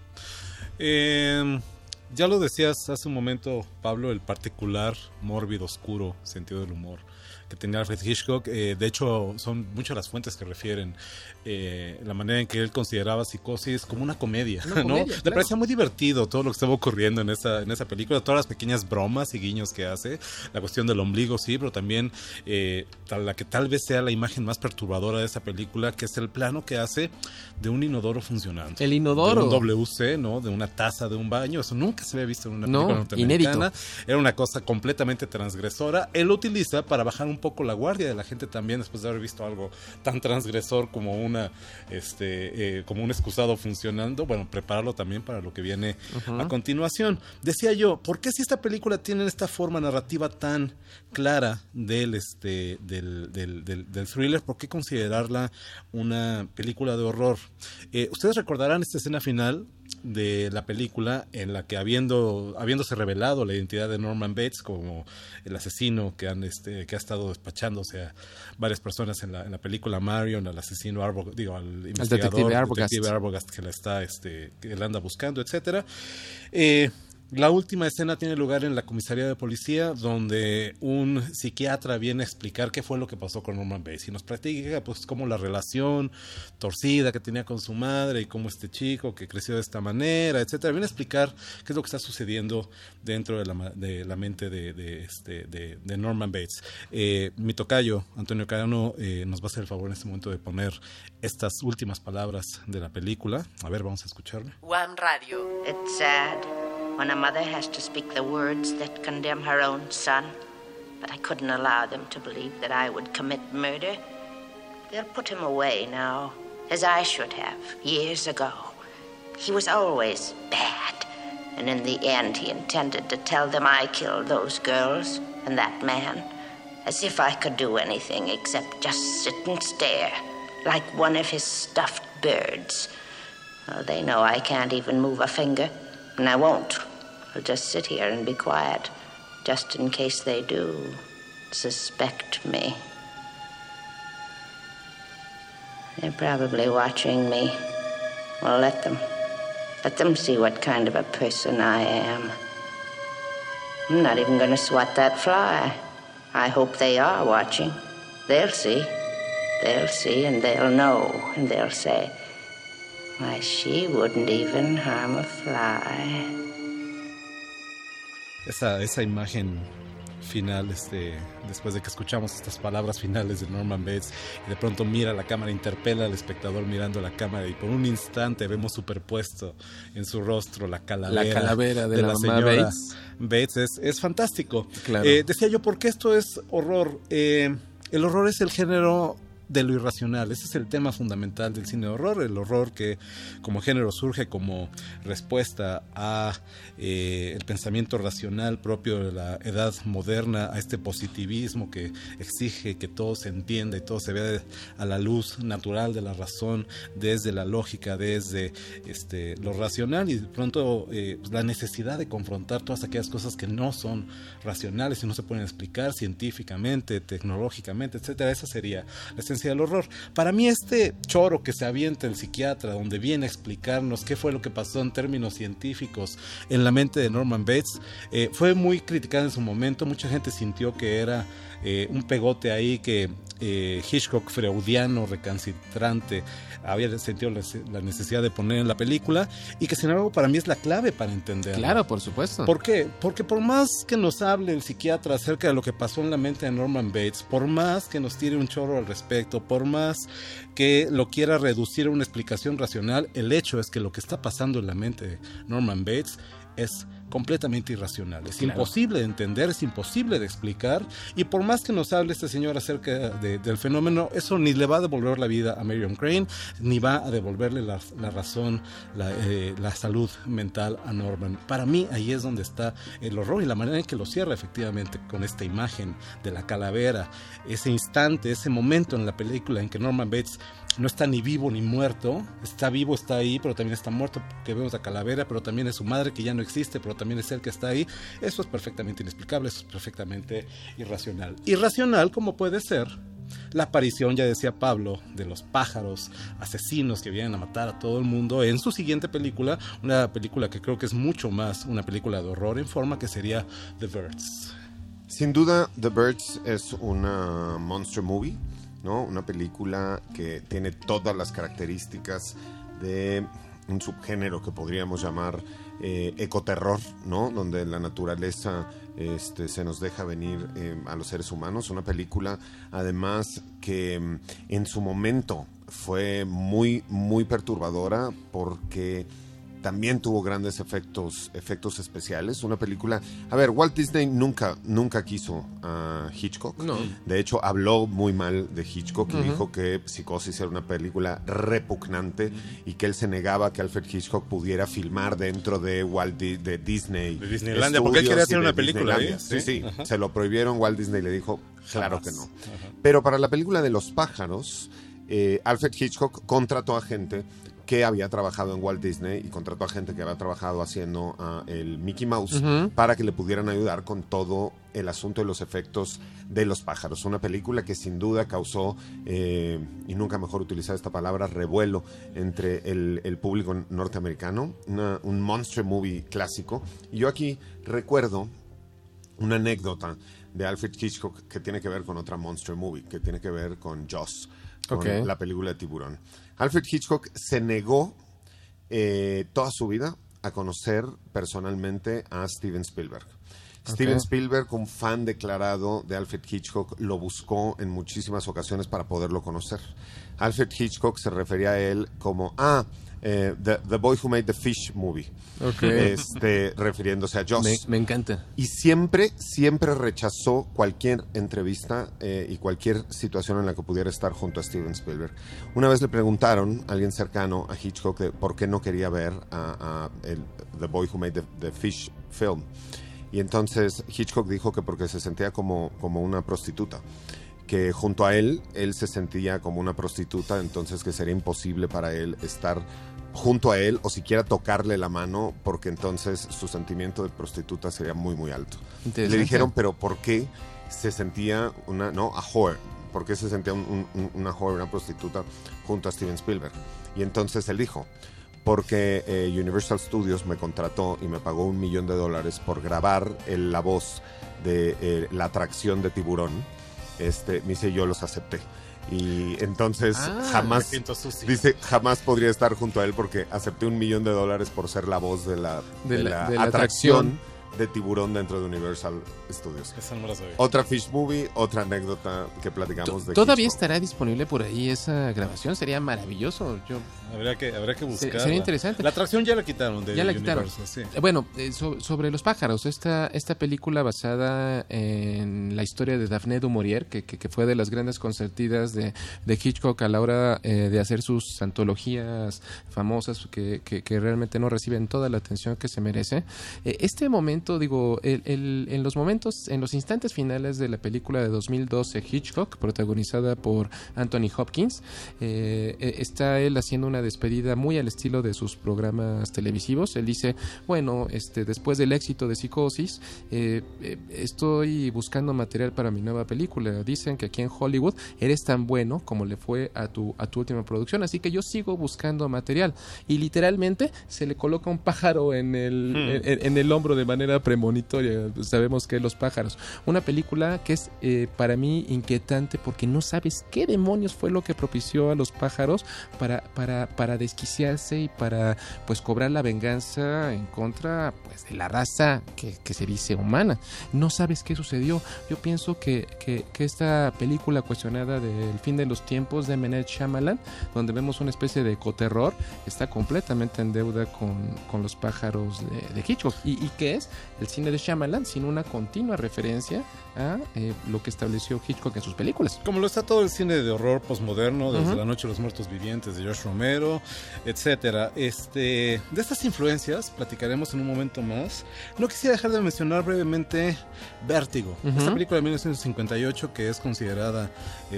Ya lo decías hace un momento, Pablo, el particular, mórbido, oscuro sentido del humor que tenía Alfred Hitchcock. De hecho, son muchas las fuentes que refieren la manera en que él consideraba Psicosis como una comedia, ¿no? Le parecía muy divertido todo lo que estaba ocurriendo en esa película, todas las pequeñas bromas y guiños que hace, la cuestión del ombligo, sí, pero también la que tal vez sea la imagen más perturbadora de esa película, que es el plano que hace de un inodoro funcionando. El inodoro. De un WC, ¿no? De una taza de un baño. Eso nunca se había visto en una película norteamericana. Inédito. Era una cosa completamente transgresora. Él lo utiliza para bajar un poco la guardia de la gente también, después de haber visto algo tan transgresor como como un excusado funcionando. Bueno, prepararlo también para lo que viene a continuación. Decía yo, ¿por qué si esta película tiene esta forma narrativa tan clara del thriller, por qué considerarla una película de horror? Ustedes recordarán esta escena final de la película en la que habiéndose revelado la identidad de Norman Bates como el asesino que ha estado despachándose a varias personas en la película Marion, al asesino al investigador, detective Arbogast que que la anda buscando, etcétera. La última escena tiene lugar en la comisaría de policía, donde un psiquiatra viene a explicar qué fue lo que pasó con Norman Bates y nos platica pues cómo la relación torcida que tenía con su madre y cómo este chico que creció de esta manera, etcétera, viene a explicar qué es lo que está sucediendo dentro de la mente de Norman Bates. Mi tocayo Antonio Cano nos va a hacer el favor en este momento de poner estas últimas palabras de la película. A ver, vamos a escucharle. One Radio. It's sad when a mother has to speak the words that condemn her own son, but I couldn't allow them to believe that I would commit murder. They'll put him away now, as I should have, years ago. He was always bad, and in the end he intended to tell them I killed those girls and that man, as if I could do anything except just sit and stare, like one of his stuffed birds. Well, they know I can't even move a finger. And I won't. I'll just sit here and be quiet, just in case they do suspect me. They're probably watching me. Well, let them. Let them see what kind of a person I am. I'm not even going to swat that fly. I hope they are watching. They'll see. They'll see and they'll know. And they'll say, why, she wouldn't even harm a fly. Esa imagen final, después de que escuchamos estas palabras finales de Norman Bates, y de pronto mira la cámara, interpela al espectador mirando la cámara, y por un instante vemos superpuesto en su rostro la calavera de la señora Bates. Es fantástico. Claro. Decía yo, ¿por qué esto es horror? El horror es el género de lo irracional. Ese es el tema fundamental del cine de horror, el horror que como género surge como respuesta a el pensamiento racional propio de la edad moderna, a este positivismo que exige que todo se entienda y todo se vea a la luz natural de la razón, desde la lógica, desde lo racional, y de pronto la necesidad de confrontar todas aquellas cosas que no son racionales y no se pueden explicar científicamente, tecnológicamente, etcétera. Esa sería la esencia esencia del horror. Para mí este choro que se avienta el psiquiatra, donde viene a explicarnos qué fue lo que pasó en términos científicos en la mente de Norman Bates, fue muy criticado en su momento. Mucha gente sintió que era un pegote ahí que Hitchcock freudiano recalcitrante había sentido la necesidad de poner en la película, y que sin embargo para mí es la clave para entenderlo. Claro, por supuesto. ¿Por qué? Porque por más que nos hable el psiquiatra acerca de lo que pasó en la mente de Norman Bates, por más que nos tire un chorro al respecto, por más que lo quiera reducir a una explicación racional, el hecho es que lo que está pasando en la mente de Norman Bates es completamente irracional, es imposible de entender, es imposible de explicar, y por más que nos hable este señor acerca del fenómeno, eso ni le va a devolver la vida a Marion Crane, ni va a devolverle la razón, la salud mental a Norman. Para mí ahí es donde está el horror, y la manera en que lo cierra efectivamente con esta imagen de la calavera, ese instante, ese momento en la película en que Norman Bates no está ni vivo ni muerto, está vivo, está ahí, pero también está muerto, porque vemos la calavera, pero también es su madre que ya no existe, pero también es él que está ahí. Eso es perfectamente inexplicable, eso es perfectamente irracional. Irracional como puede ser la aparición, ya decía Pablo, de los pájaros asesinos que vienen a matar a todo el mundo en su siguiente película, una película que creo que es mucho más una película de horror en forma, que sería The Birds. Sin duda, The Birds es una monster movie, ¿no? Una película que tiene todas las características de un subgénero que podríamos llamar ecoterror, ¿no? Donde la naturaleza se nos deja venir a los seres humanos. Una película, además, que en su momento fue muy, muy perturbadora, porque también tuvo grandes efectos especiales. Una película... A ver, Walt Disney nunca quiso a Hitchcock. No. De hecho, habló muy mal de Hitchcock y dijo que Psicosis era una película repugnante y que él se negaba que Alfred Hitchcock pudiera filmar dentro de de Disney. De Disneylandia, porque él quería hacer una película ahí. Sí. Se lo prohibieron. Walt Disney le dijo, claro que no. Ajá. Pero para la película de Los pájaros, Alfred Hitchcock contrató a gente que había trabajado en Walt Disney y contrató a gente que había trabajado haciendo el Mickey Mouse para que le pudieran ayudar con todo el asunto de los efectos de los pájaros. Una película que sin duda causó, y nunca mejor utilizar esta palabra, revuelo entre el público norteamericano. Un monster movie clásico. Y yo aquí recuerdo una anécdota de Alfred Hitchcock que tiene que ver con otra monster movie, que tiene que ver con Jaws, con la película de tiburón. Alfred Hitchcock se negó toda su vida a conocer personalmente a Steven Spielberg. Steven Spielberg, un fan declarado de Alfred Hitchcock, lo buscó en muchísimas ocasiones para poderlo conocer. Alfred Hitchcock se refería a él como The Boy Who Made the Fish Movie, refiriéndose a Jaws. Me encanta. Y siempre rechazó cualquier entrevista y cualquier situación en la que pudiera estar junto a Steven Spielberg. Una vez le preguntaron a alguien cercano a Hitchcock de por qué no quería ver a The Boy Who Made the Fish film. Y entonces Hitchcock dijo que porque se sentía como una prostituta, que junto a él se sentía como una prostituta, entonces que sería imposible para él estar junto a él o siquiera tocarle la mano, porque entonces su sentimiento de prostituta sería muy, muy alto. Le dijeron, pero ¿por qué se sentía a whore? ¿Por qué se sentía una whore, una prostituta junto a Steven Spielberg? Y entonces él dijo, porque Universal Studios me contrató y me pagó $1 millón por grabar la voz de la atracción de tiburón. Me dice, yo los acepté. Y entonces jamás podría estar junto a él porque acepté $1 millón por ser la voz de la atracción de tiburón dentro de Universal Studios. Esa no la sabía. Otra Fish Movie, otra anécdota que platicamos de ¿Todavía Hitchcock. Estará disponible por ahí esa grabación? Sería maravilloso. Habría que buscarla. Sería interesante. La atracción ya la quitaron de ya la Universal, quitaron. sí. Bueno, sobre los pájaros, esta película basada en la historia de Daphne du Maurier, que fue de las grandes consentidas de Hitchcock a la hora de hacer sus antologías famosas que realmente no reciben toda la atención que se merece. Este momento, en los instantes finales de la película de 2012 Hitchcock, protagonizada por Anthony Hopkins, está él haciendo una despedida muy al estilo de sus programas televisivos. Él dice, bueno, después del éxito de Psicosis, estoy buscando material para mi nueva película. Dicen que aquí en Hollywood eres tan bueno como le fue a tu última producción, así que yo sigo buscando material. Y literalmente se le coloca un pájaro en el hombro de manera premonitoria. Sabemos que los pájaros. Una película que es para mí inquietante porque no sabes qué demonios fue lo que propició a los pájaros para desquiciarse y para pues cobrar la venganza en contra pues de la raza que se dice humana. No sabes qué sucedió. Yo pienso que esta película cuestionada del fin de los tiempos de M. Night Shyamalan, donde vemos una especie de ecoterror, está completamente en deuda con los pájaros de Hitchcock. ¿Y qué es el cine de Shyamalan? Sin una continua referencia a lo que estableció Hitchcock en sus películas. Como lo está todo el cine de horror posmoderno, desde La Noche de los Muertos Vivientes de George Romero, etcétera. De estas influencias platicaremos en un momento más. No quisiera dejar de mencionar brevemente Vértigo, esta película de 1958 que es considerada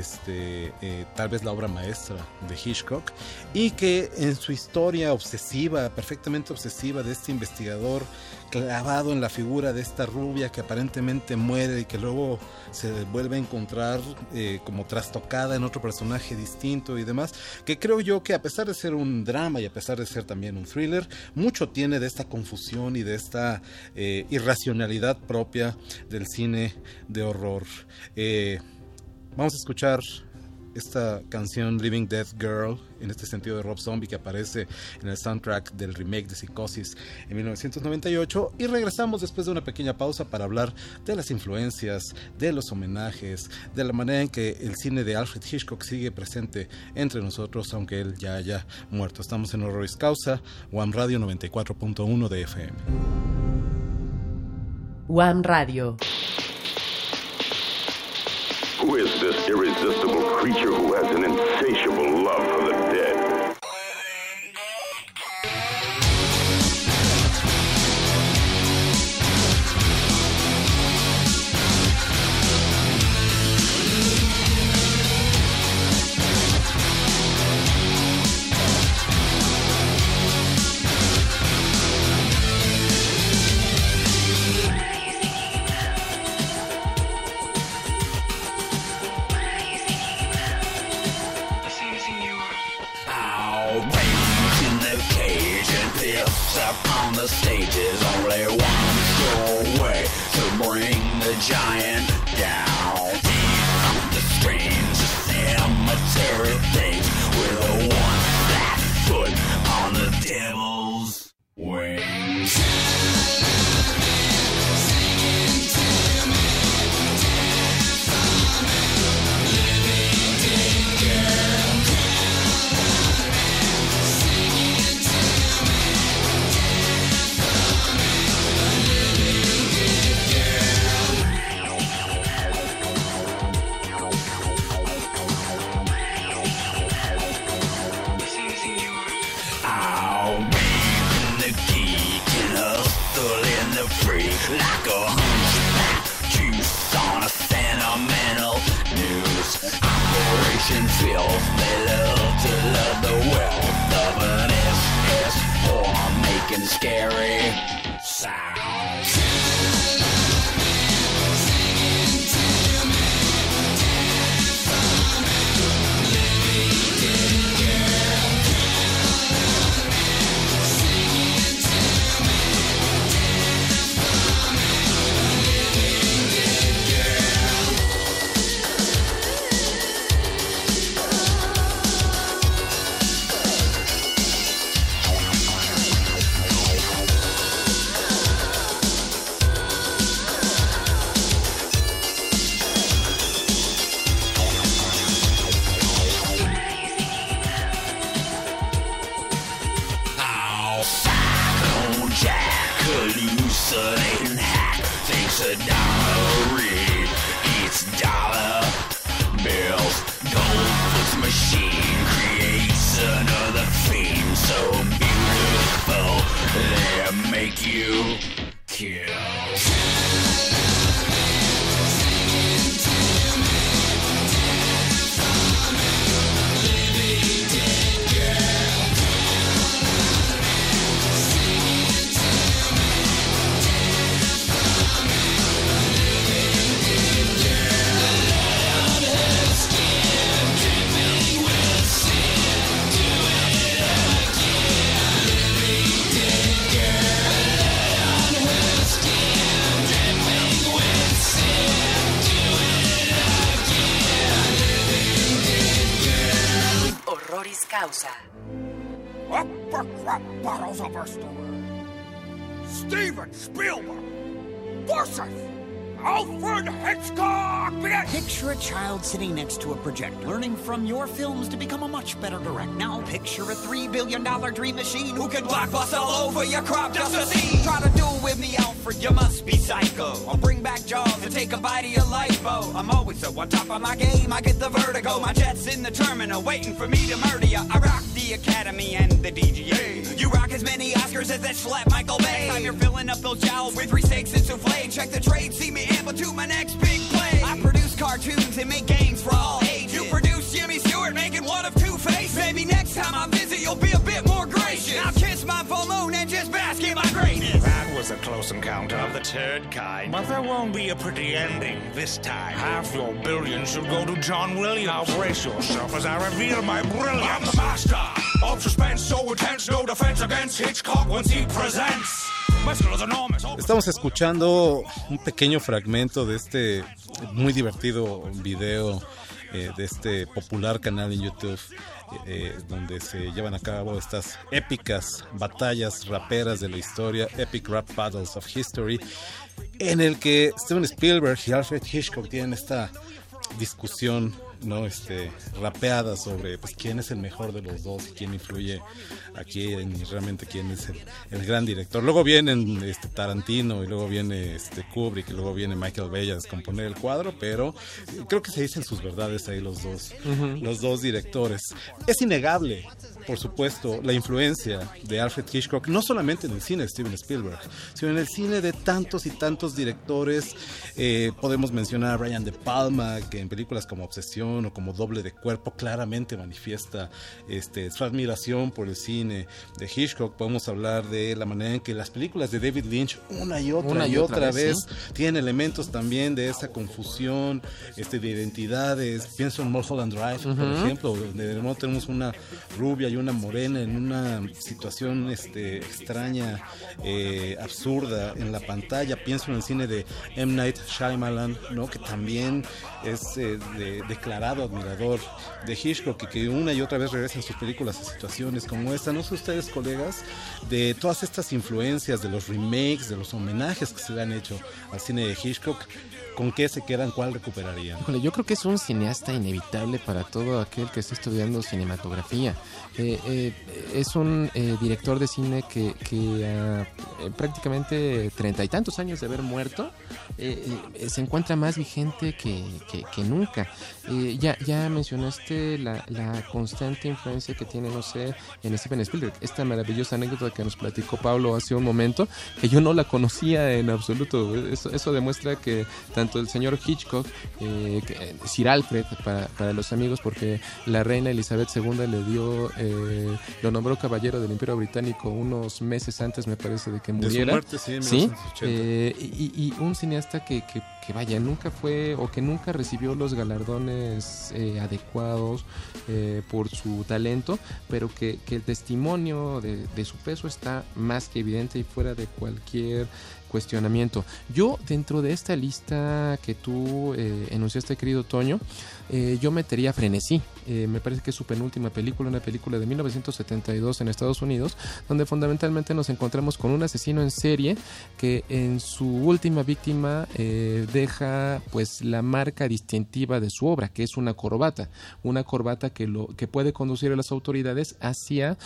tal vez la obra maestra de Hitchcock, y que en su historia obsesiva, perfectamente obsesiva, de este investigador clavado en la figura de esta rubia que aparentemente muere y que luego se vuelve a encontrar como trastocada en otro personaje distinto y demás, que creo yo que a pesar de ser un drama y a pesar de ser también un thriller, mucho tiene de esta confusión y de esta irracionalidad propia del cine de horror. Vamos a escuchar esta canción Living Death Girl, en este sentido de Rob Zombie, que aparece en el soundtrack del remake de Psicosis en 1998, y regresamos después de una pequeña pausa para hablar de las influencias, de los homenajes, de la manera en que el cine de Alfred Hitchcock sigue presente entre nosotros, aunque él ya haya muerto. Estamos en Horroris Causa, Wham Radio 94.1 de FM. Wham Radio. Who is this irresistible creature who has an insatiable love for the dead? On the stage is only one sure way to bring the giant down. The strange cemetery things with a one flat foot on the devil's wings. Like a hunchback juice on a sentimental news operation filth. They love to love the wealth of an SS form making scary sounds. Honoris Causa. Bottles of our story. Steven Spielberg versus Alfred Hitchcock! Picture a child sitting next to a projector, learning from your films to become a much better director. Now picture a $3 billion dream machine who can blockbust all over your crop just to see. Try to duel with me, Alfred, you must be psycho. I'll bring back Jaws and take a bite of your life, oh. I'm always so on top of my game, I get the vertigo. My jet's in the terminal, waiting for me to murder ya. I rock the Academy and the DGA. You rock as many Oscars as that schlep Michael Bay. Next time you're filling up those jowls with 3 steaks and souffle. Check the trade, see me amble to my next big play. I produce cartoons and make games for all ages. You produce Jimmy Stewart making one of 2 faces. Maybe next time I visit you'll be a bit more gracious. Now kiss my full moon and just bask in my greatness. That was a close encounter of the turd kind. But there won't be a pretty ending this time. Half your billions should go to John Williams. Now brace yourself as I reveal my brilliance. I'm the master of suspense so intense, no defense against Hitchcock once he presents. Estamos escuchando un pequeño fragmento de este muy divertido video de este popular canal en YouTube donde se llevan a cabo estas épicas batallas raperas de la historia, Epic Rap Battles of History, en el que Steven Spielberg y Alfred Hitchcock tienen esta discusión, ¿no? Rapeada sobre pues quién es el mejor de los dos y quién influye aquí y realmente quién es el gran director. Luego vienen Tarantino y luego viene Kubrick y luego viene Michael Bay a descomponer el cuadro, pero creo que se dicen sus verdades ahí los dos directores. Es innegable, por supuesto, la influencia de Alfred Hitchcock, no solamente en el cine de Steven Spielberg, sino en el cine de tantos y tantos directores. Podemos mencionar a Brian De Palma, que en películas como Obsesión o como Doble de Cuerpo claramente manifiesta su admiración por el cine de Hitchcock. Podemos hablar de la manera en que las películas de David Lynch una y otra vez ¿sí? Tienen elementos también de esa confusión de identidades. Pienso en Mulholland Drive, por ejemplo, donde de nuevo tenemos una rubia y una morena en una situación extraña, absurda en la pantalla. Pienso en el cine de M. Night Shyamalan, ¿no? Que también es declarado admirador de Hitchcock y que una y otra vez regresa en sus películas a situaciones como esta. No sé ustedes, colegas, de todas estas influencias, de los remakes, de los homenajes que se le han hecho al cine de Hitchcock, ¿con qué se quedan? ¿Cuál recuperarían? Híjole, yo creo que es un cineasta inevitable para todo aquel que está estudiando cinematografía. Es un director de cine que prácticamente 30 y tantos años de haber muerto, se encuentra más vigente que nunca. Ya mencionaste la constante influencia que tiene, no sé, en Steven Spielberg. Esta maravillosa anécdota que nos platicó Pablo hace un momento, que yo no la conocía en absoluto. Eso demuestra que tanto el señor Hitchcock, Sir Alfred para los amigos, porque la reina Elizabeth II le dio, lo nombró caballero del Imperio Británico unos meses antes, me parece, de que muriera. De su muerte, sí, en 1980. Y un cineasta que vaya, nunca fue o que nunca recibió los galardones adecuados por su talento, pero que el testimonio de su peso está más que evidente y fuera de cualquier cuestionamiento. Yo, dentro de esta lista que tú enunciaste, querido Toño, yo metería Frenesí. Me parece que es su penúltima película, una película de 1972 en Estados Unidos, donde fundamentalmente nos encontramos con un asesino en serie que en su última víctima deja pues la marca distintiva de su obra, que es una corbata que puede conducir a las autoridades hacia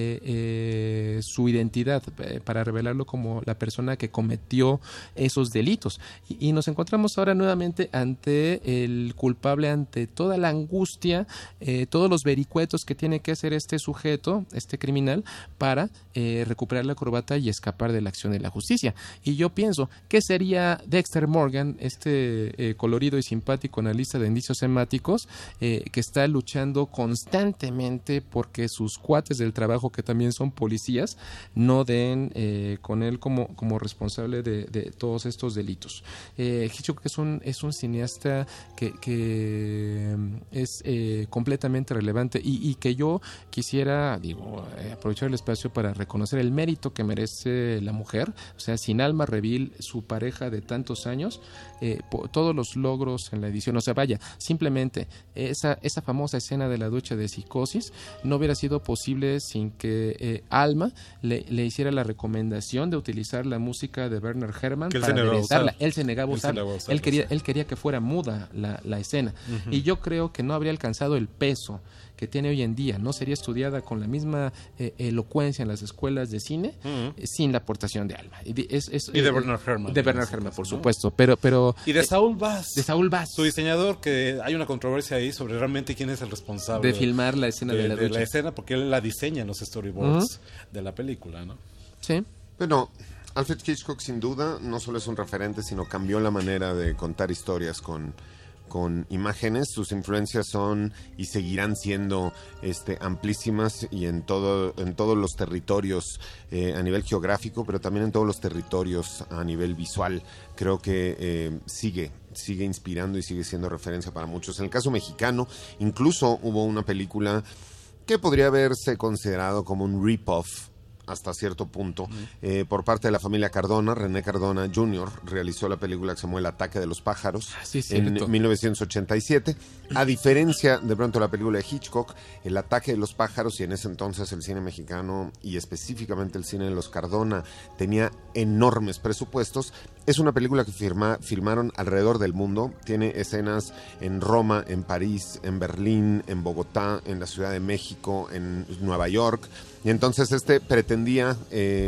su identidad, para revelarlo como la persona que cometió esos delitos. Y nos encontramos ahora nuevamente ante el culpable, ante toda la angustia, todos los vericuetos que tiene que hacer este sujeto, este criminal, para recuperar la corbata y escapar de la acción de la justicia. Y yo pienso, ¿qué sería Dexter Morgan, colorido y simpático analista de indicios semáticos, que está luchando constantemente porque sus cuates del trabajo, que también son policías, no den con él como responsable responsable de todos estos delitos. Hitchcock es un cineasta que es completamente relevante y que yo quisiera, aprovechar el espacio para reconocer el mérito que merece la mujer, o sea, sin Alma Reville, su pareja de tantos años, todos los logros en la edición, o sea, vaya, simplemente esa famosa escena de la ducha de Psicosis no hubiera sido posible sin que Alma le hiciera la recomendación de utilizar la música de Werner Herrmann para aderezarla. Él se negaba a usarla. Él quería que fuera muda la escena. Uh-huh. Y yo creo que no habría alcanzado el peso que tiene hoy en día, no sería estudiada con la misma elocuencia en las escuelas de cine sin la aportación de Alma. Y de Werner Herrmann. De Werner Herrmann, por supuesto. Pero y de Saul Bass. De Saul Bass. Su diseñador, que hay una controversia ahí sobre realmente quién es el responsable de filmar la escena de la ducha. De la escena, porque él la diseña en los storyboards de la película, ¿no? Sí. Bueno, Alfred Hitchcock sin duda no solo es un referente, sino cambió la manera de contar historias con imágenes. Sus influencias son y seguirán siendo amplísimas y en todos los territorios a nivel geográfico, pero también en todos los territorios a nivel visual. Creo que sigue inspirando y sigue siendo referencia para muchos. En el caso mexicano, incluso hubo una película que podría haberse considerado como un rip-off hasta cierto punto, por parte de la familia Cardona. René Cardona Jr. realizó la película que se llamó El ataque de los pájaros en 1987. A diferencia de pronto la película de Hitchcock, El ataque de los pájaros, y en ese entonces el cine mexicano y específicamente el cine de los Cardona tenía enormes presupuestos, es una película que filmaron alrededor del mundo. Tiene escenas en Roma, en París, en Berlín, en Bogotá, en la Ciudad de México, en Nueva York. Y entonces pretendía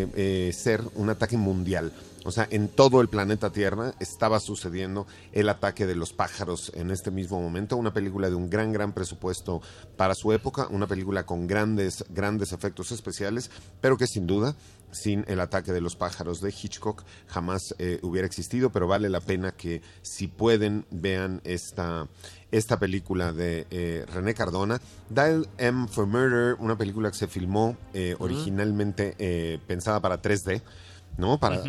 ser un ataque mundial. O sea, en todo el planeta Tierra estaba sucediendo el ataque de los pájaros en este mismo momento. Una película de un gran presupuesto para su época, una película con grandes efectos especiales, pero que sin duda, sin el ataque de los pájaros de Hitchcock, jamás hubiera existido. Pero vale la pena que, si pueden, vean esta película de René Cardona, Dial M for Murder, una película que se filmó originalmente pensada para 3D, ¿no? Para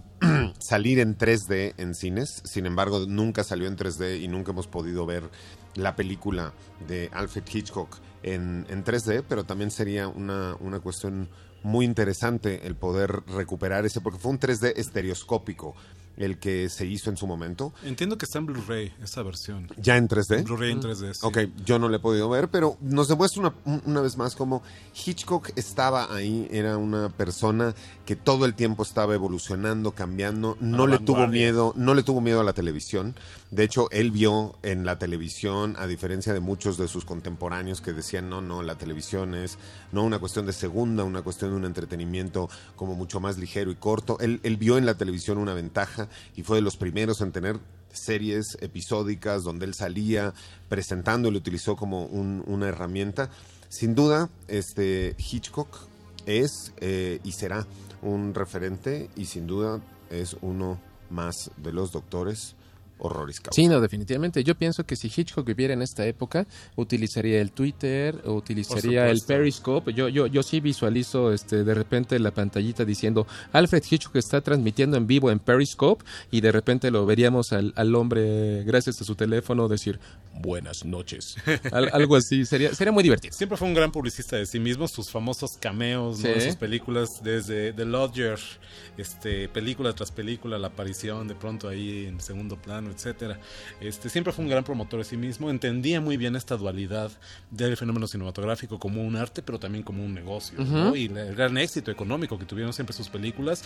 salir en 3D en cines. Sin embargo, nunca salió en 3D y nunca hemos podido ver la película de Alfred Hitchcock en 3D, pero también sería una cuestión muy interesante el poder recuperar ese, porque fue un 3D estereoscópico el que se hizo en su momento. Entiendo que está en Blu-ray esa versión. ¿Ya en 3D? Blu-ray en 3D, sí. Ok, yo no le he podido ver, pero nos demuestra una vez más cómo Hitchcock estaba ahí, era una persona que todo el tiempo estaba evolucionando, cambiando, no le tuvo miedo a la televisión. De hecho, él vio en la televisión, a diferencia de muchos de sus contemporáneos que decían, no, la televisión es no una cuestión de segunda, una cuestión de un entretenimiento como mucho más ligero y corto. Él vio en la televisión una ventaja y fue de los primeros en tener series episódicas donde él salía presentando y lo utilizó como una herramienta. Sin duda, Hitchcock es y será un referente, y sin duda es uno más de los doctores horroris causa. Sí, no, definitivamente. Yo pienso que si Hitchcock viviera en esta época, utilizaría el Twitter, utilizaría el Periscope. Yo sí visualizo de repente la pantallita diciendo Alfred Hitchcock está transmitiendo en vivo en Periscope, y de repente lo veríamos al hombre, gracias a su teléfono, decir buenas noches. Algo así. Sería muy divertido. Siempre fue un gran publicista de sí mismo. Sus famosos cameos, ¿no? Sus películas, desde The Lodger, película tras película, la aparición de pronto ahí en segundo plano, etcétera. Siempre fue un gran promotor de sí mismo. Entendía muy bien esta dualidad del fenómeno cinematográfico como un arte, pero también como un negocio, ¿no? Y el gran éxito económico que tuvieron siempre sus películas,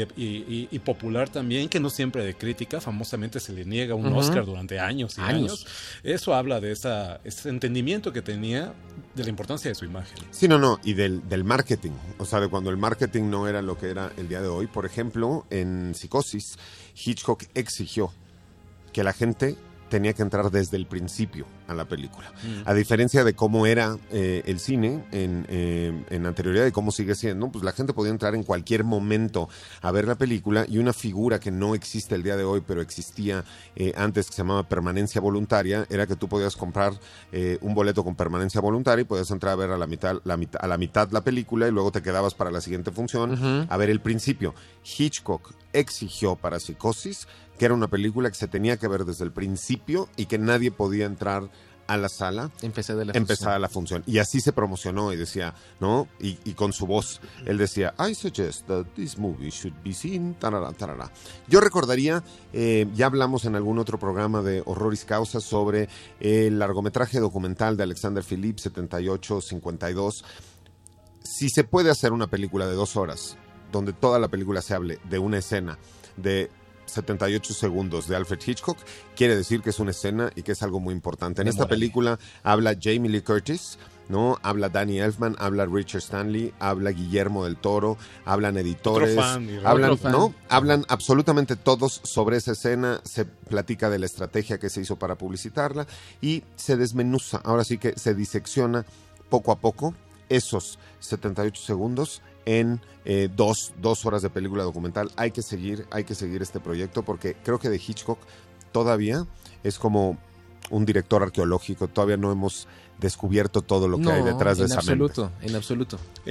y popular también, que no siempre de crítica. Famosamente se le niega un Oscar durante años y años. Eso habla de ese entendimiento que tenía de la importancia de su imagen. Sí, no, y del marketing. O sea, de cuando el marketing no era lo que era el día de hoy. Por ejemplo, en Psicosis, Hitchcock exigió que la gente tenía que entrar desde el principio a la película. A diferencia de cómo era el cine en anterioridad y cómo sigue siendo, pues la gente podía entrar en cualquier momento a ver la película, y una figura que no existe el día de hoy, pero existía antes, que se llamaba permanencia voluntaria, era que tú podías comprar un boleto con permanencia voluntaria y podías entrar a ver a la mitad la película, y luego te quedabas para la siguiente función a ver el principio. Hitchcock exigió para Psicosis que era una película que se tenía que ver desde el principio y que nadie podía entrar a la sala empezada la función. Y así se promocionó, y decía, ¿no? Y con su voz, él decía, I suggest that this movie should be seen, tarara, tarara. Yo recordaría, ya hablamos en algún otro programa de Horroris Causa sobre el largometraje documental de Alexander Philippe, 78-52. Si se puede hacer una película de 2 horas, donde toda la película se hable de una escena de 78 segundos de Alfred Hitchcock, quiere decir que es una escena y que es algo muy importante. En esta película habla Jamie Lee Curtis, ¿no? Habla Danny Elfman, habla Richard Stanley, habla Guillermo del Toro, hablan editores, hablan absolutamente todos sobre esa escena, se platica de la estrategia que se hizo para publicitarla y se desmenuza, ahora sí que se disecciona poco a poco esos 78 segundos en 2 horas de película documental. Hay que seguir este proyecto, porque creo que de Hitchcock todavía es como un director arqueológico. Todavía no hemos descubierto todo lo que hay detrás de esa mente. En absoluto. En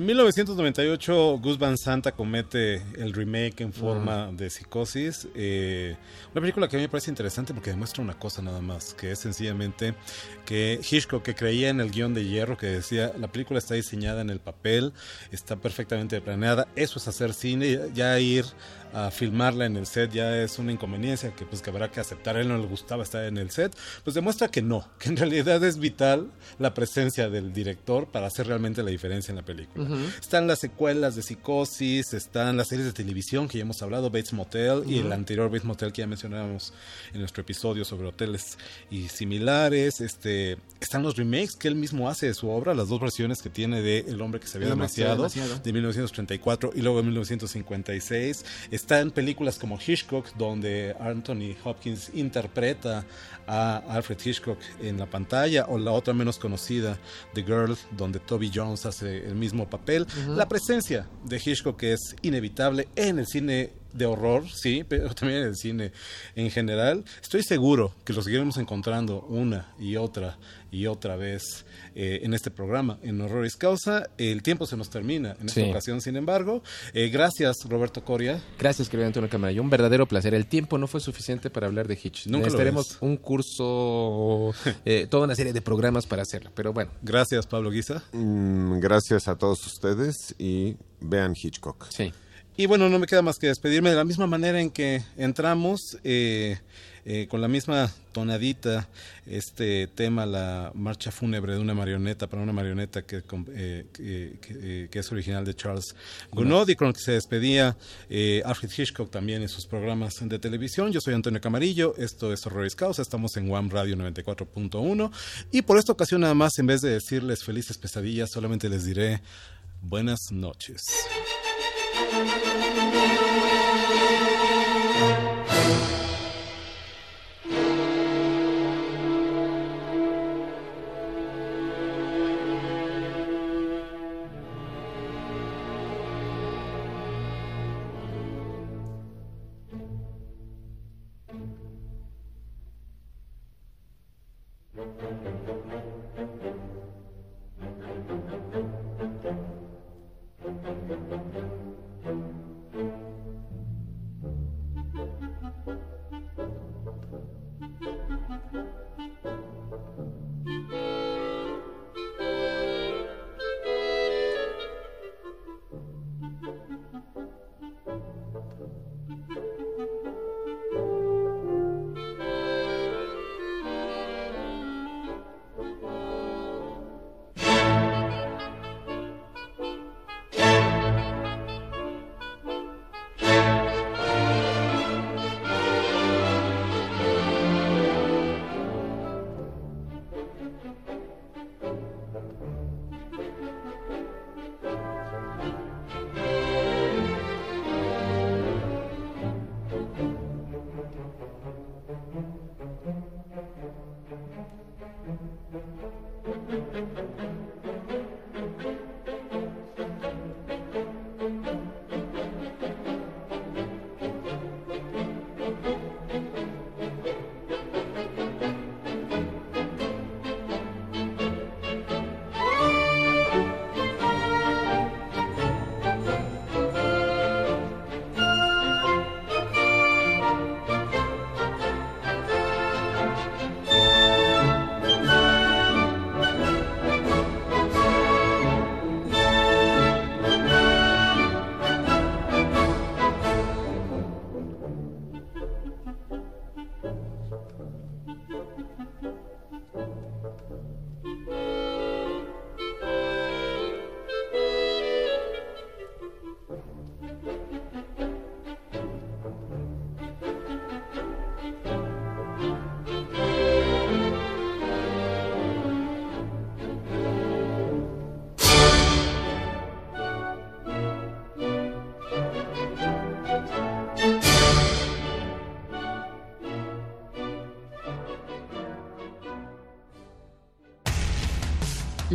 1998, Gus Van Sant comete el remake en forma de Psicosis. Una película que a mí me parece interesante porque demuestra una cosa nada más, que es sencillamente que Hitchcock, que creía en el guión de hierro, que decía, la película está diseñada en el papel, está perfectamente planeada, eso es hacer cine, ya ir a filmarla en el set ya es una inconveniencia que habrá que aceptar. A él no le gustaba estar en el set, pues demuestra que no, que en realidad es vital la presencia del director para hacer realmente la diferencia en la película. Están las secuelas de Psicosis, están las series de televisión que ya hemos hablado, Bates Motel y el anterior Bates Motel que ya mencionábamos en nuestro episodio sobre hoteles y similares. Están los remakes que él mismo hace de su obra, las 2 versiones que tiene de El hombre que sabía demasiado, de 1934 y luego de 1956. Están películas como Hitchcock, donde Anthony Hopkins interpreta a Alfred Hitchcock en la pantalla, o la otra menos conocida, The Girl, donde Toby Jones hace el mismo papel. La presencia de Hitchcock es inevitable en el cine de horror, sí, pero también en el cine en general. Estoy seguro que lo seguiremos encontrando una y otra vez en este programa, en Horroris Causa. El tiempo se nos termina en esta ocasión, sin embargo. Gracias, Roberto Coria. Gracias, querido Antonio Camarillo. Un verdadero placer. El tiempo no fue suficiente para hablar de Hitch. Necesitaremos un curso, toda una serie de programas para hacerlo, pero bueno. Gracias, Pablo Guisa. Gracias a todos ustedes y vean Hitchcock. Sí. Y bueno, no me queda más que despedirme de la misma manera en que entramos, con la misma tonadita, este tema, la marcha fúnebre de una marioneta, para una marioneta que es original de Charles Gounod, y con el que se despedía Alfred Hitchcock también en sus programas de televisión. Yo soy Antonio Camarillo, esto es Horroris Causa, estamos en One Radio 94.1, y por esta ocasión nada más, en vez de decirles felices pesadillas, solamente les diré buenas noches.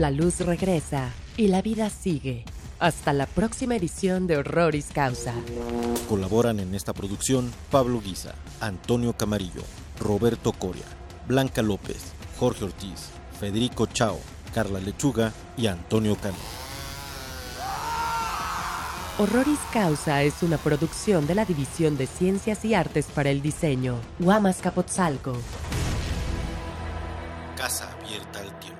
La luz regresa y la vida sigue. Hasta la próxima edición de Horroris Causa. Colaboran en esta producción Pablo Guiza, Antonio Camarillo, Roberto Coria, Blanca López, Jorge Ortiz, Federico Chao, Carla Lechuga y Antonio Cano. Horroris Causa es una producción de la División de Ciencias y Artes para el Diseño, Guamas Capotzalco. Casa abierta al tiempo.